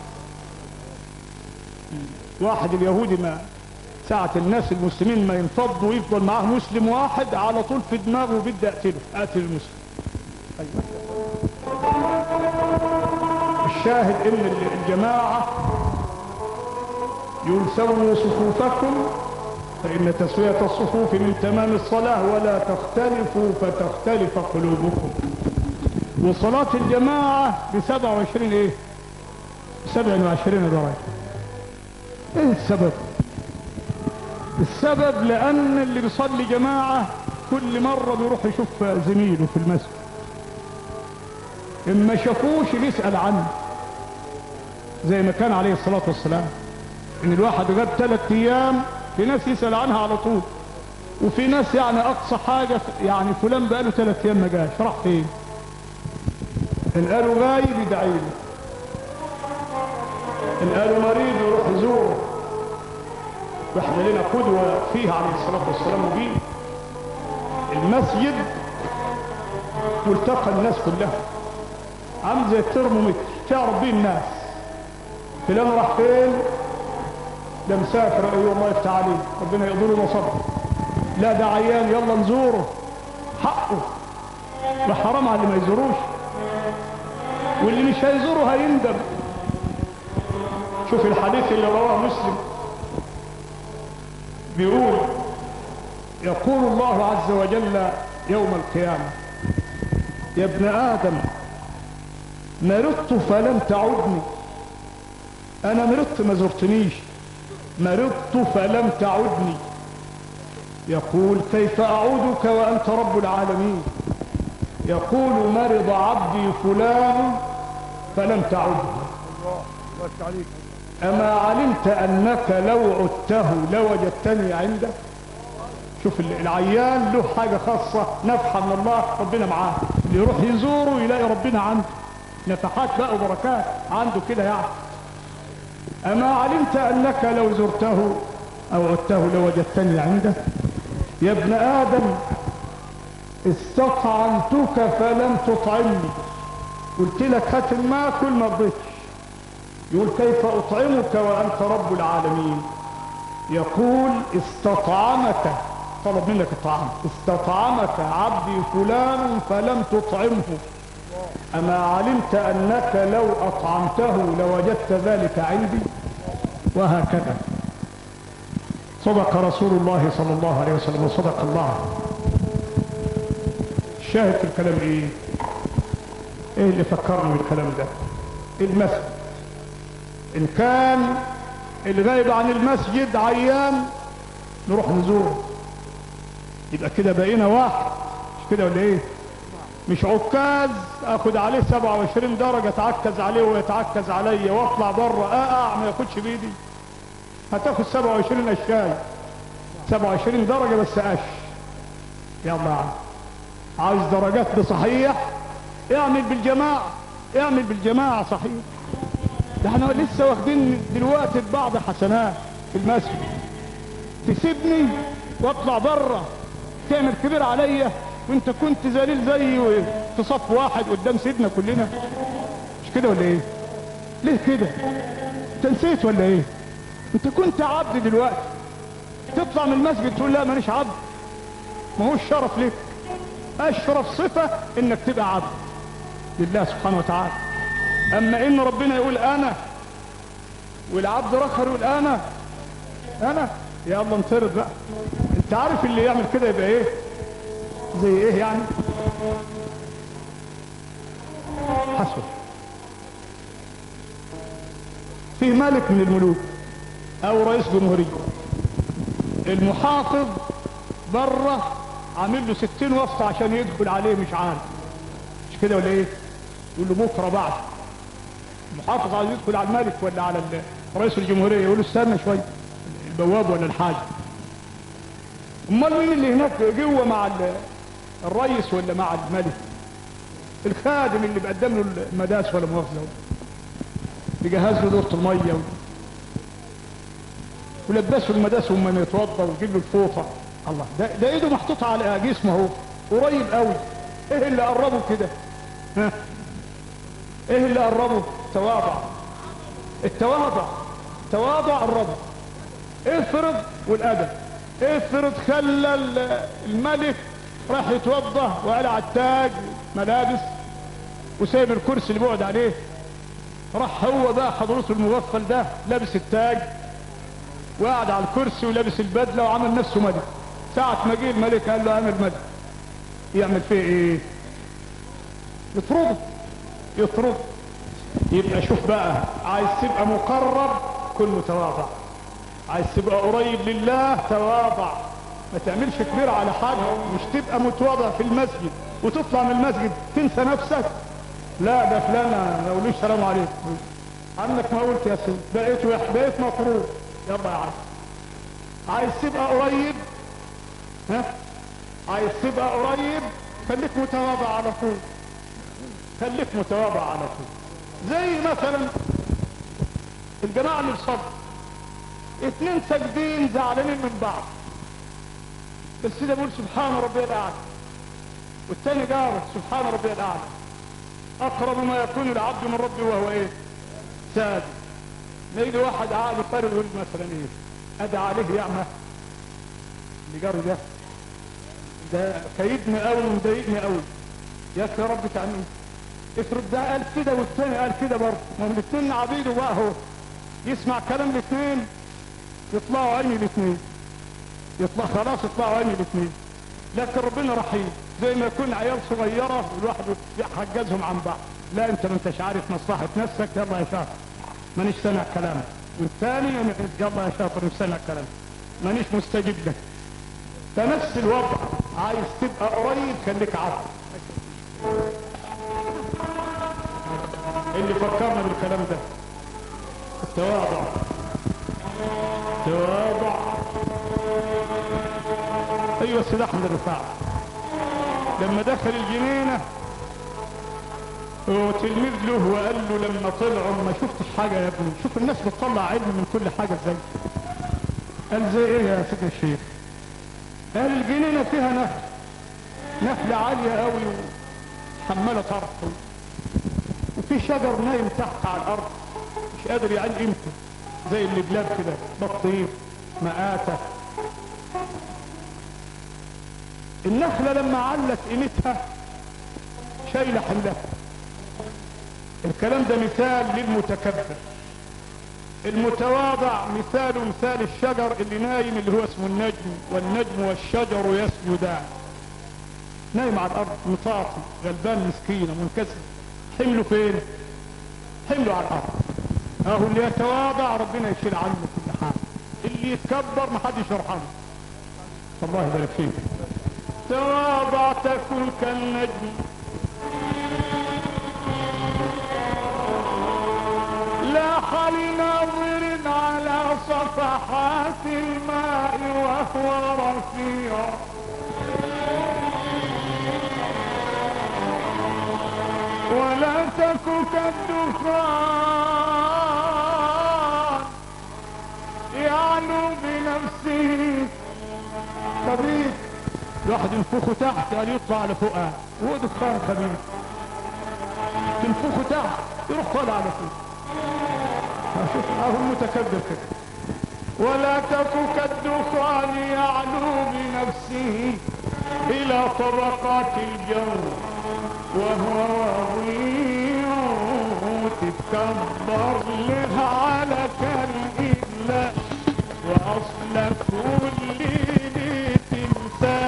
واحد اليهودي ما ساعة الناس المسلمين ما ينفضوا ويفضل معاه مسلم واحد على طول في دماغه بدي اقتل المسلم. أيوة. الشاهد ان الجماعة يقول سووا صفوفكم فإن تسوية الصفوف من تمام الصلاة ولا تختلفوا فتختلف قلوبكم. وصلاة الجماعة ب27 ايه؟ 27 درجة. ايه السبب؟ السبب لان اللي بيصلي جماعة كل مرة بيروح يشوف زميله في المسجد، اما شافوش بيسأل عنه، زي ما كان عليه الصلاة والسلام ان الواحد غاب 3 ايام في ناس يسأل عنها على طول، وفي ناس يعني اقصى حاجة يعني فلان بقاله 3 ايام ما جاش، راح فين؟ ان قالوا غايب يدعي له، ان قالوا مريض يروح يزوره. واحنا لنا قدوة فيها عليه الصلاة والسلام مبين. المسجد ملتقى الناس كلها، عامل زي الترمومتر تعرف بيه الناس. فلان راح فين؟ ده مسافر، ايوه الله يفتح عليه، ربنا يقدر له صبر. لا ده عيان، يلا نزوره، حقه، وحرام على اللي ما يزوروش، واللي مش هيزوره هيندم. شوف الحديث اللي رواه مسلم، بيقول يقول الله عز وجل يوم القيامة: يا ابن آدم مرضت فلم تعدني. أنا مرضت ما زرتنيش، مرضت فلم تعدني. يقول: كيف أعودك وأنت رب العالمين؟ يقول: مرض عبدي فلان فلم تعده. أما علمت أنك لو عدته لوجدتني عنده؟ شوف العيان له حاجة خاصة، نفحة من الله، ربنا معاه. اللي يروح يزوره يلاقي ربنا عنده، نفحات بقى وبركات عنده كده يعني. أما علمت أنك لو زرته أو عدته لوجدتني عنده؟ يا ابن آدم استطعمتك فلم تطعمني، قلت لك هات الماء كل ما رضيتش. يقول: كيف أطعمك وأنت رب العالمين؟ يقول: استطعمك، طلب منك الطعام، استطعمك عبدي فلان فلم تطعمه، أما علمت أنك لو أطعمته لوجدت ذلك عندي؟ وهكذا. صدق رسول الله صلى الله عليه وسلم وصدق الله. الشاهد في الكلام ايه؟ ايه اللي فكرني بالكلام ده؟ المسجد. ان كان الغايب عن المسجد عيان نروح نزوره، يبقى كده بقينا واحد، مش كده ولا ايه؟ مش عكاز اخد عليه 27 درجة اتعكز عليه ويتعكز عليا واطلع بره اقع ما ياخدش بايدي. هتاخد 27 اشياء، 27 درجة بس قش. يلا يا عم، عاوز درجات بصحيح اعمل بالجماعة، اعمل بالجماعة صحيح. ده احنا لسه واخدين دلوقتي بعض حسنات في المسجد، تسيبني واطلع بره تعمل كبير عليا وانت كنت ذليل زيي في صف واحد قدام سيدنا كلنا، مش كده ولا ايه؟ ليه كده؟ انت نسيت ولا ايه؟ انت كنت عبد، دلوقتي تطلع من المسجد تقول لا مانيش عبد؟ ما هو الشرف لك، اشرف صفة انك تبقى عبد لله سبحانه وتعالى. اما ان ربنا يقول انا والعبد الاخر يقول انا يا الله انطرد بقى. انت عارف اللي يعمل كده يبقى ايه؟ زي ايه يعني؟ حسن فيه ملك من الملوك او رئيس جمهورية، المحافظ بره عامل له 60 واسطة عشان يدخل عليه، مش عارف، مش كده ولا ايه؟ يقول له بكره بعد. المحافظ عايز يدخل على الملك ولا على رئيس الجمهورية، يقول له استنى شويه، البواب ولا الحاجه. امال مين اللي هناك جوه مع الرئيس ولا مع الملك؟ الخادم اللي بيقدم له المداس ولا مؤاخذه، بيجهز له دورة الميه ولبسه المداس وما يتوضا ويجيب له الفوطه. الله، ده ايده محطوطه على جسمه اهو، قريب قوي. ايه اللي قربه كده؟ ها، ايه اللي قربه؟ التواضع قربه. افرض والادب، افرض خلى الملك راح يتوضا وقلع التاج ملابس وسايب الكرسي اللي بيقعد عليه، راح هو بقى حضرته المغفل ده لابس التاج وقعد على الكرسي ولابس البدله وعمل نفسه ملك. ساعة ما جه الملك قال له اعمل ملك، يعمل فيه ايه؟ يطرد. يبقى شوف بقى، عايز تبقى مقرب كن متواضع، عايز تبقى قريب لله تواضع، ما تعملش كبير على حاجه. مش تبقى متواضع في المسجد وتطلع من المسجد تنسى نفسك. لا ده فلان ما اقولوش سلام عليكم عنك ما قلت يا سيدي، بقيت مطرود. يلا يا عم، عايز تبقى قريب، ها عايز تبقى قريب خليك متواضع على طول، خليك متواضع على طول. زي مثلا الجماعه اللي بصدق اتنين ساجدين زعلانين من بعض، بس ده بيقول سبحان ربي الاعلى والتاني قال سبحان ربي الاعلى. اقرب ما يكون العبد من ربه وهو ايه؟ ساجد. نيجي واحد عادي قارئ يقول مثلا ايه؟ ادعى عليه يعمى اللي جاره ده كيدني قوي ومضايقني قوي، يا اخي يا رب تعمل. افرض ده قال كده والتاني قال كده برضه، ما هم الاثنين عبيده بقى، هو يسمع كلام الاثنين يطلعوا عيني الاثنين، خلاص يطلعوا عيني الاثنين. لكن ربنا رحيم، زي ما يكون عيال صغيره والواحد يحجزهم عن بعض. لا انت ما انتش عارف مصلحه نفسك، يلا يا شاطر مانيش سامع كلامك، والثاني يلا يا شاطر مش سامع كلامك مانيش مستجيب لك. فنفس الوضع، عايز تبقى قريب خليك عفو. اللي فكرنا بالكلام ده التواضع. ايوه السيد احمد الرفاعي لما دخل الجنينه وتلميذ له وقال له لما طلعوا ما شفتش حاجه يا ابني، شوف الناس بتطلع علم من كل حاجه ازاي. قال زي ايه يا سيدي الشيخ؟ قال الجنينه فيها نخله عاليه قوي وحماله طرف، وفي شجر نايم تحت على الارض مش قادر يعين قيمته، زي اللبلاب كده، بطيخ مقاته. النخله لما علت قيمتها شايله حلها. الكلام ده مثال للمتكبر. المتواضع مثال الشجر اللي نايم، اللي هو اسمه النجم، والنجم والشجر يسجدان. نايم على الارض مطاطي غلبان مسكينه منكسر، حمله فين؟ حمله على الارض. اهو اللي يتواضع ربنا يشيل عنه كل حاجه، اللي يتكبر محدش يرحمه. الله يبارك فيك. تواضع تكن كالنجم لاح لناظر على صفحات الماء وهو رفيع، ولا تك كالدخان يعلو بنفسه. خبيث الواحد ينفخه تحت قال يطلع لفوقها، هو دخان خبيث. تنفخه تحت يروح طالع على فوق. شوف اهو المتكبر كده. ولا تك كالدخان يعلو بنفسه الى طبقات الجو وهو وضيع، تتكبر لها على كالإله واصل كل تنسى.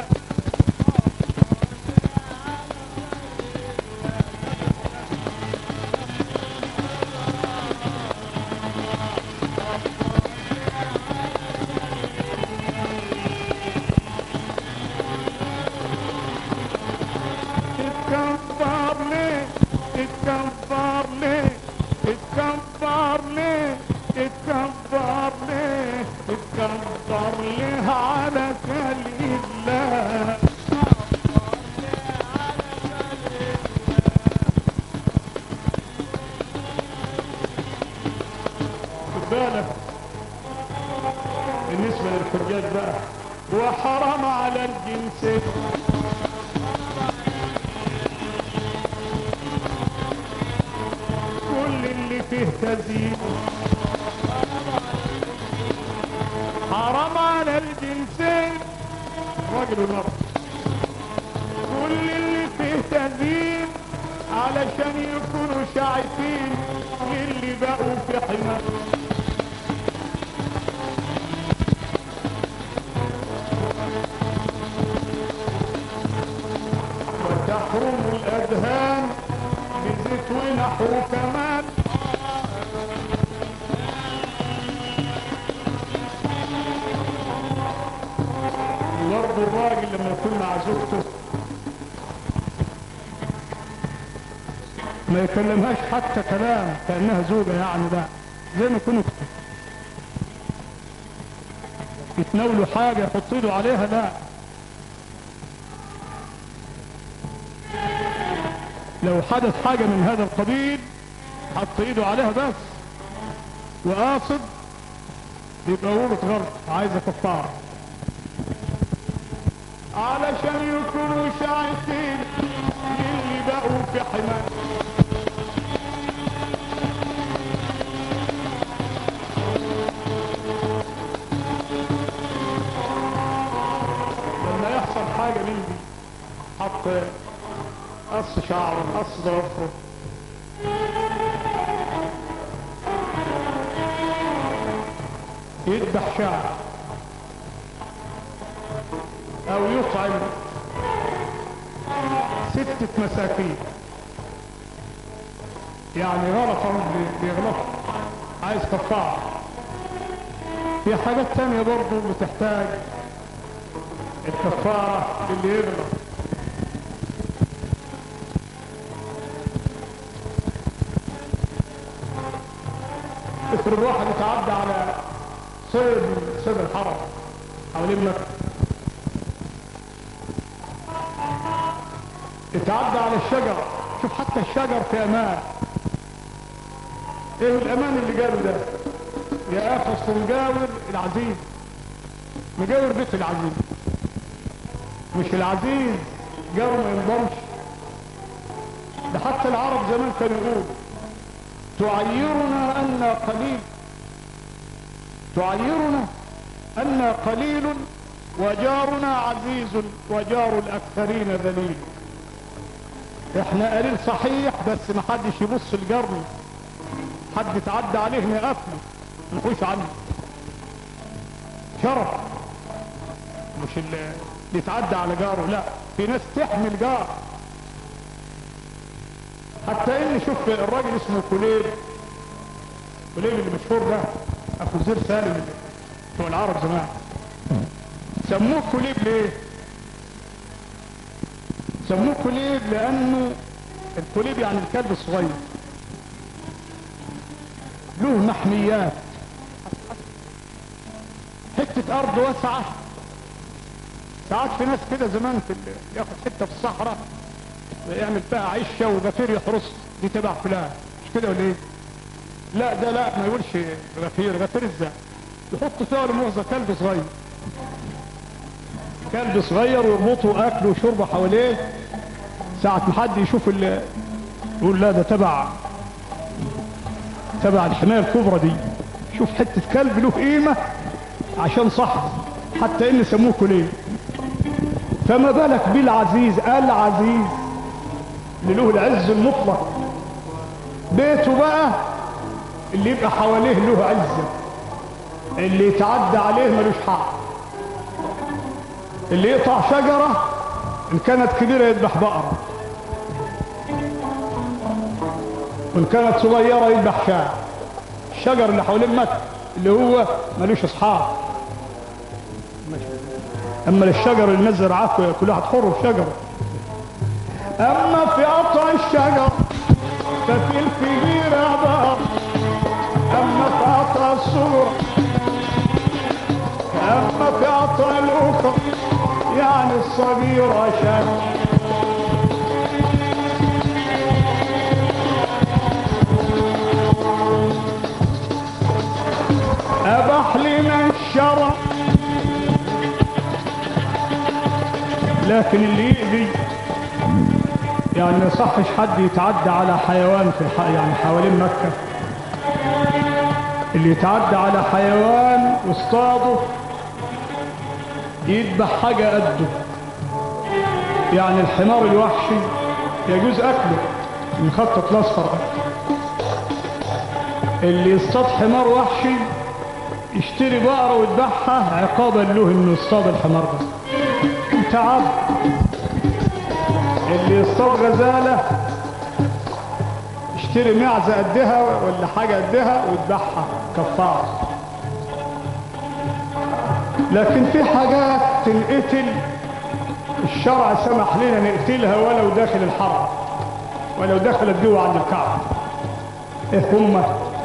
تتكبر لها على كالإله. خد بالك بالنسبة للحجاج بقى، وحرم على الجنس كل اللي فيه تزيد. حرام على الجنسين رجل ونرد كل اللي فيه تزيين علشان يكونوا شايفين اللي بقوا في حمار. وتحرم الأذهان يكون مع زوجته ما يكلمهاش حتى كلام كأنها زوجة، يعني لا، زي ما يكون اخته. يتناولوا حاجة يحط ايده عليها، لا. لو حدث حاجة من هذا القبيل حط ايده عليها بس وقاصد، يبقى ورث غلط، عايزة كفارة علشان يكونوا شايفين اللي بقوا في حماية. لما يحصل حاجة من دي، حط قص شعره، قص ضرفه، يذبح شعر او يطعم 6 مساكين، يعني غلطة بيغلط، عايز كفارة. في حاجات تانية برضو بتحتاج الكفارة اللي يغلط. افرض واحد يتعدى على صيد الحرم حوالين مكة، يتعدى على الشجرة، شوف حتى الشجر في امان. ايه الامان اللي قاله ده؟ يا اخي اصل مجاور العزيز، مجاور بيت العزيز، مش العزيز جاره ما ينضمش. ده حتى العرب زمان كانوا يقول تعيرنا أن قليل، تعيرنا أن قليل وجارنا عزيز وجار الأكثرين ذليل. احنا قليل صحيح، بس ما حدش يبص لجارنا، حد يتعدى عليه نقفله نخش عنه، شرف. مش اللي يتعدى على جاره، لا، في ناس تحمي الجار. حتى ان شوف الراجل اسمه كليب اللي مشهور ده، اخو زير سالم بتوع العرب زمان، سموه كليب ليه؟ سموه كليب لانه الكليب يعني الكلب الصغير، له محميات، حتة ارض واسعة. ساعات في ناس كده زمان ياخد حتة في الصحراء يعمل فيها عشه وغفير يحرس، دي تبع فلان، مش كده ولا ايه؟ لا ده لا، ما يقولش غفير ازاي؟ يحط فيها المؤذى كلب صغير، كلب صغير، ويربطوا اكله وشربه حواليه. ساعة ما حد يشوف اللي يقول لا ده تبع الحماية الكبرى دي، شوف حتة كلب له قيمة عشان صاحبه، حتى ان سموه كليه. فما بالك بالعزيز، العزيز اللي له العز المطلق، بيته بقى اللي يبقى حواليه له عزة، اللي يتعدى عليه ملوش حق، اللي يقطع شجرة ان كانت كبيرة يذبح بقرة، وان كانت صغيرة يذبح شاة. الشجر اللي حوالين مكة اللي هو ملوش اصحاب، اما الشجر اللي نزل عفو كل واحد حر في شجره. اما في قطع الشجر ففي الكبير عبار، اما في قطع الصورة، اما في قطع الاخر يعني الصغيرة شك. ابح لنا الشرع، لكن اللي يأذي يعني ما يصحش حد يتعدى على حيوان في يعني حوالين مكة. اللي يتعدى على حيوان واصطاده يذبح حاجة قده، يعني الحمار الوحشي يجوز اكله، المخطط الاصفر. اللي يصطاد حمار وحشي يشتري بقرة ويذبحها عقابا له انه يصطاد الحمار ده، تعب. اللي يصطاد غزالة يشتري معزة قدها ولا حاجة قدها ويذبحها كفارة. لكن في حاجات تنقتل الشرع سمح لنا نقتلها ولو داخل الحرم، ولو دخلت جوه عند الكعبة. ايه هم؟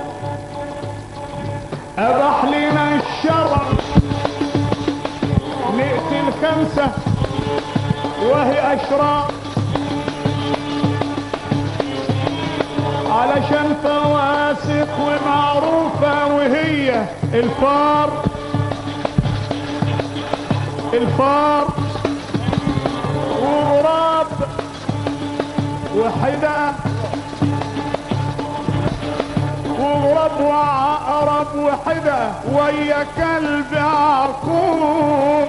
اباح لنا الشرع نقتل 5 وهي اشرار علشان فواسق ومعروفة، وهي الفار وغراب وحدة وعقرب وحدة ويا كلب عقور،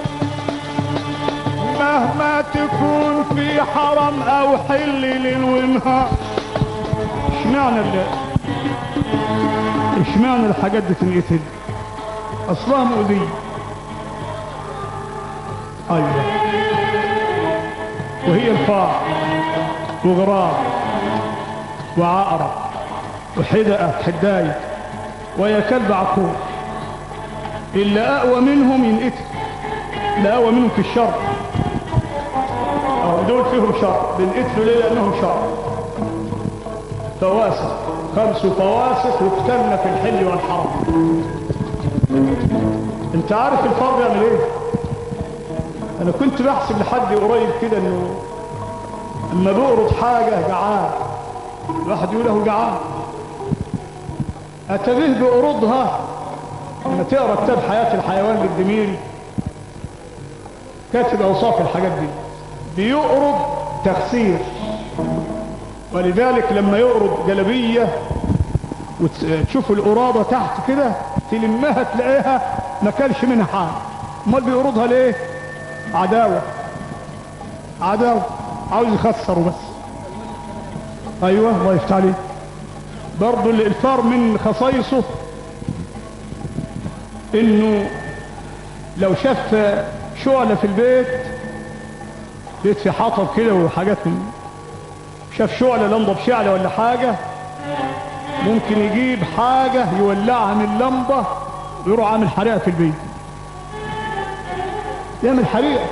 مهما تكون في حرم او حل ليل ونهار. اشمعنى الحاجات دي تنقتل؟ اصلها مؤذية. ايوه، وهي الفار وغراب وعقرب حداية ويا كلب عقور. اللي اقوى منهم ينقتل، اللي اقوى منهم في الشر. دول فيهم شر، بنقتلوا ليه؟ لانهم شر. فواسق، 5 فواسق يقتلن في الحل والحرم. انت عارف الفار بيعمل ايه؟ انا كنت بحسب لحد قريب كده انه اما بيقرض حاجة جعان، الواحد يقول له جعان، اتبه بقرضها. لما تقرا كتاب حياة الحيوان للدميري كاتب اوصاف الحاجات دي، بيقرض تخسير. ولذلك لما يقرض جلبية وتشوف القرابة تحت كده تلمها تلاقيها ما كلش منها حاجة، امال بيقرضها ليه؟ عداوة، عاوز يخسره بس. ايوه، الله يفتح عليك. برضه الفار من خصائصه انه لو شاف شعلة في البيت في حطب كده وحاجات، شاف شعلة لمبة بشعلة ولا حاجة، ممكن يجيب حاجة يولعها من اللمبة ويروح عامل حريقة في البيت، يعمل حريقة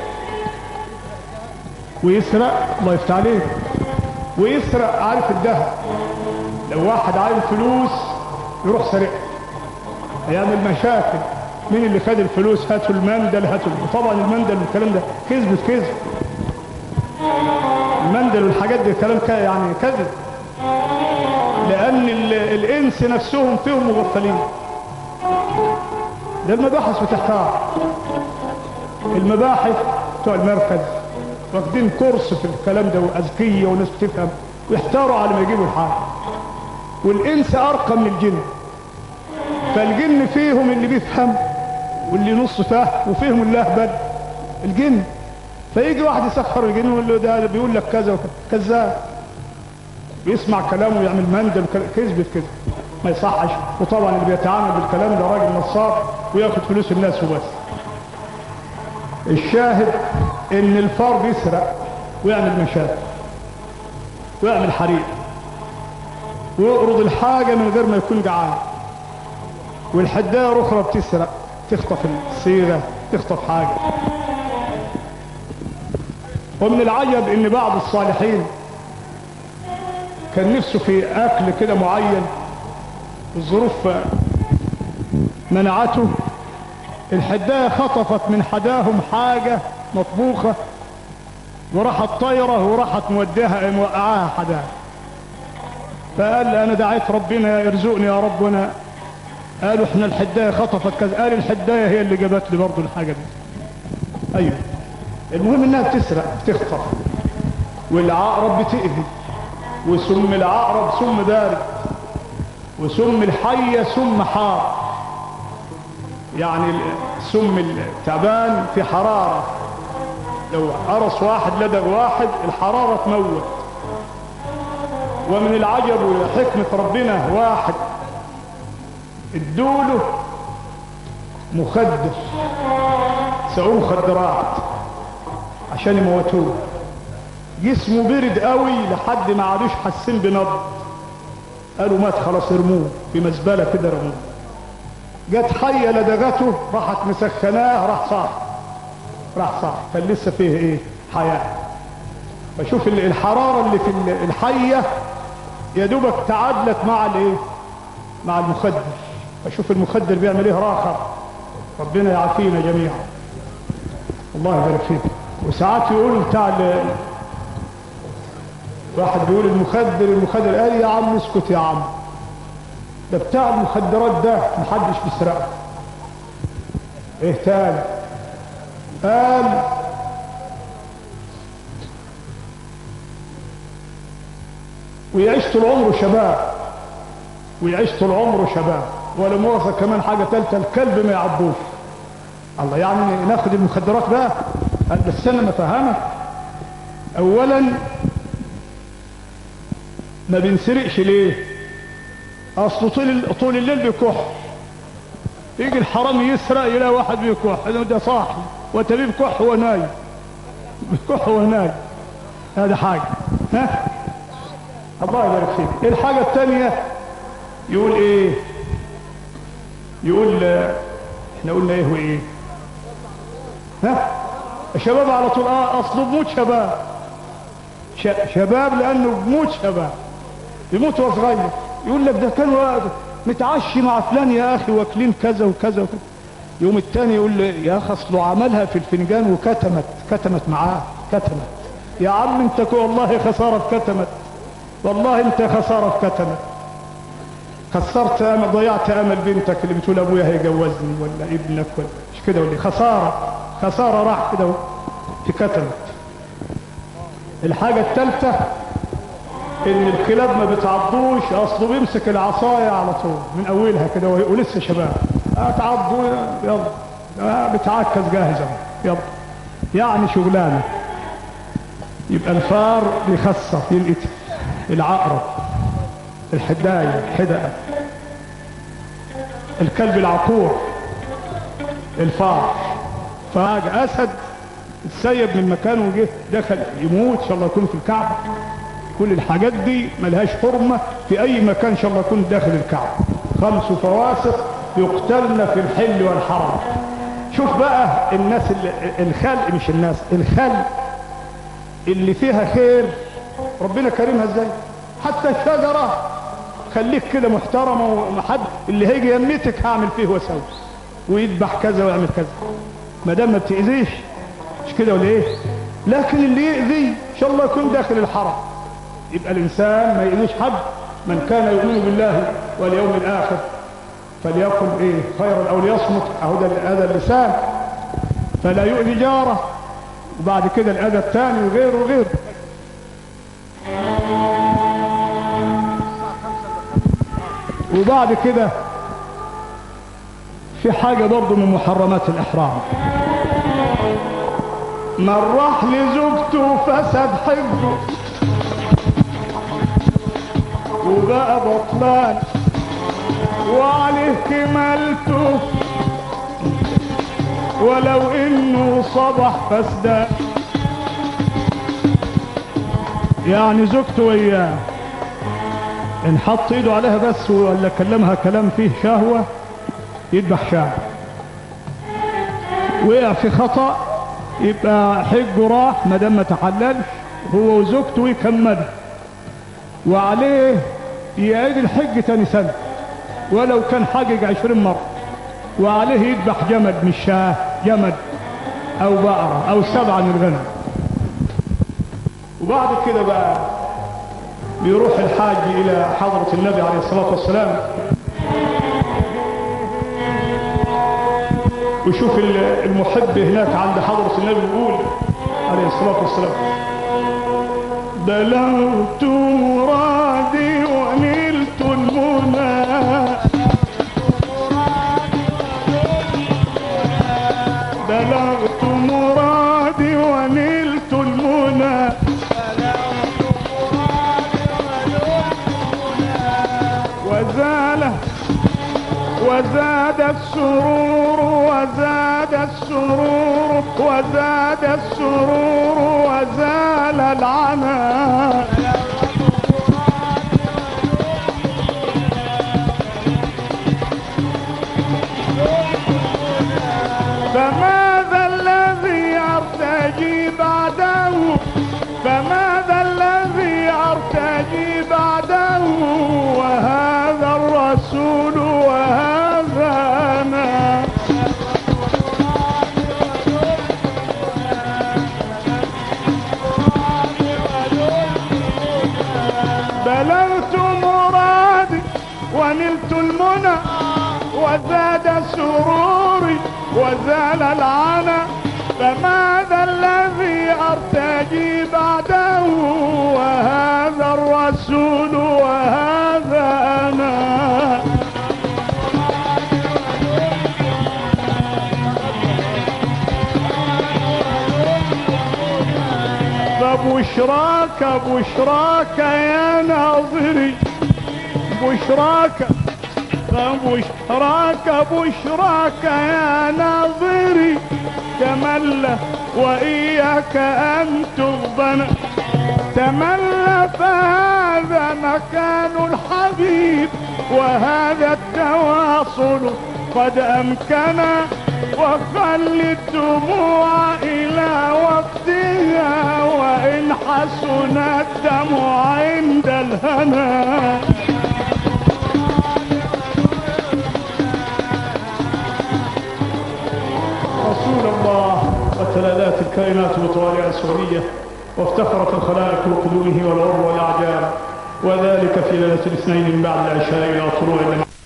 ويسرق. الله يفتح عليك. ويسرق، عارف الذهب، لو واحد عايز فلوس يروح سرق، هيعمل مشاكل. مين اللي خد الفلوس؟ هاتوا المندل، طبعا المندل والكلام ده كذب في كذب. المندل والحاجات دي كلام يعني كذب، لان الانس نفسهم فيهم مغفلين. ده المباحث بتحتار، المباحث بتوع المركز واخدين كورس في الكلام ده، واذكية وناس بتفهم، ويحتاروا على ما يجيبوا الحاجة. والانس ارقى من الجن، فالجن فيهم اللي بيفهم واللي نص فاهم، وفيهم اللي اهبل الجن. فيجي واحد يسخر الجن ويقول له ده بيقول لك كذا وكذا، كذاب، بيسمع كلامه ويعمل مندل كذب في كذب، ما يصحش. وطبعا اللي بيتعامل بالكلام ده راجل نصاب وياخد فلوس الناس وبس. الشاهد ان الفار بيسرق ويعمل مشاكل ويعمل حريق ويقرض الحاجة من غير ما يكون جعان. والحداية اخرى بتسرق، تخطف الصيغة، تخطف حاجة. ومن العجب ان بعض الصالحين كان نفسه في اكل كده معين، الظروف منعته، الحداية خطفت من حداهم حاجة مطبوخة وراحت طايرة وراحت موقعاها حداها. فقال انا دعيت ربنا يرزقني يا ربنا. قالوا احنا الحداية خطفت كذا، قال الحداية هي اللي جابت لي برضو الحاجة دي. ايوه، المهم انها بتسرق بتخطف. والعقرب بتأذي، وسم العقرب سم بارد، وسم الحية سم حار. يعني سم التعبان في حرارة، لو قرص واحد لدغ واحد الحرارة تموت. ومن العجب وحكمة ربنا، واحد ادوله مخدر، سعوه مخدرات عشان يموتوه، جسمه برد قوي لحد ما عادوش حاسين بنبض. قالوا مات خلاص، ارموه في مزبلة كده، رموه. جت حية لدغته، راحت مسخناه، راح صاح. كان لسه فيه ايه؟ حياة. فشوف الحرارة اللي في الحية يا دوبك تعادلت مع الايه؟ مع المخدر. فشوف المخدر بيعمل ايه راخر. ربنا يعافينا جميعا. الله يبارك فيك. وساعات يقول بتاع واحد بيقول المخدر قال يا عم اسكت يا عم، ده بتاع المخدرات ده محدش بيسرقه. ايه تاني؟ قال ويعيش طول عمره شباب، ويعيش طول عمره شباب. ولا مؤاخذة كمان حاجة ثالثة، الكلب ما يعضوش. الله، يعني ناخد المخدرات بقى؟ بس انا ما فهمك. اولا ما بنسرقش ليه؟ اصله طول الليل بيكح. يجي الحرامي يسرق يلاقي واحد بيكح، ده صاحي وتبيه بكح هو نايم، بكح هو نايم. هذا حاجة. ها؟ الله يبارك فيك. الحاجة الثانية يقول ايه؟ يقول احنا قلنا ايه وايه؟ ها؟ الشباب على طول اصله بموت شباب. شباب لانه بموت شباب، يموت وهو صغير. يقول لك ده كان متعشي مع فلان يا اخي واكلين كذا وكذا وكذا. يوم الثاني يقول له يا اخي اصله عملها في الفنجان وكتمت معاه، كتمت. يا عم انت والله خساره في كتمت، والله انت خساره في كتمت. خسرت امل، ضيعت امل بنتك اللي بتقول ابويا هيجوزني ولا ابنك ولا مش كده ولا خساره راح كده في كتمت. الحاجه الثالثه ان الكلاب ما بتعضوش، اصله بيمسك العصايه على طول من اولها كده ولسه شباب. تعضوا يلا، بتعكز جاهزه يلا، يعني شغلانه. يبقى الفار بيخسر، يلقتل. العقرب، الحدايه، الحدقه، الكلب العقور، الفار. فاجأ اسد اتسيب من مكانه وجه دخل يموت ان شاء الله يكون في الكعبه. كل الحاجات دي ملهاش حرمه في اي مكان ان شاء الله يكون داخل الكعبه. 5 فواسق يقتلن في الحل والحرم. شوف بقى الناس الخلق، مش الناس، الخلق اللي فيها خير ربنا كريمها ازاي. حتى الشجره خليك كده محترمه، ومحد اللي هيجي يميتك هعمل فيه وسوي ويذبح كذا ويعمل كذا ما دام ما بتاذيش، مش كده ولا ايه؟ لكن اللي يؤذي ان شاء الله يكون داخل الحرم. يبقى الانسان ما يؤذيش حد. من كان يؤمن بالله واليوم الاخر فليقل ايه خيرا او ليصمت. اهو ده اذى اللسان، فلا يؤذي جاره. وبعد كده الاذى الثاني وغيره وغيره. وبعد كده في حاجه برضه من محرمات الاحرام. من راح لزوجته فسد حفظه وبقى بطلان وعليه كمالته، ولو انه صبح فسدان. يعني زوجته وياه ان حط ايده عليها بس ولا كلمها كلام فيه شهوة يذبح شهوة. وقع في خطأ يبقى حجه راح ما دام ما تحللش هو وزوجته يكمل، وعليه يعيد الحج تاني سنة ولو كان حجج 20 مرة. وعليه يذبح جمد، مش شاه، جمد او بقرة او 7 من الغنم. وبعد كده بقى بيروح الحاج الى حضرة النبي عليه الصلاة والسلام ويشوف المحب هناك عند حضرة النبي يقول عليه الصلاة والسلام بلغت مرادي ونلت المنى، بلغت مرادي ونلت المنى، وزاد السرور وزاد السرور وزاد السرور وزال العمى. فماذا الذي يرتجي بعده وزاد سروري وزال العنا، فماذا الذي أرتجي بعده؟ وهذا الرسول وهذا أنا. فبشراك بشراك يا ناظري، بشراك فبشراك بشراك يا ناظري، تملى وإياك أن تغبن، تملى فهذا مكان الحبيب، وهذا التواصل قد أمكنا، وخل الدموع إلى وقتها، وإن حسن الدمع عند الهنا. رسول الله وتلالات الكائنات متوالية سورية، وافتخرت الخلائق بقدومه والعرب والأعجاب، وذلك في ليلة الاثنين من بعد العشاء إلى طلوع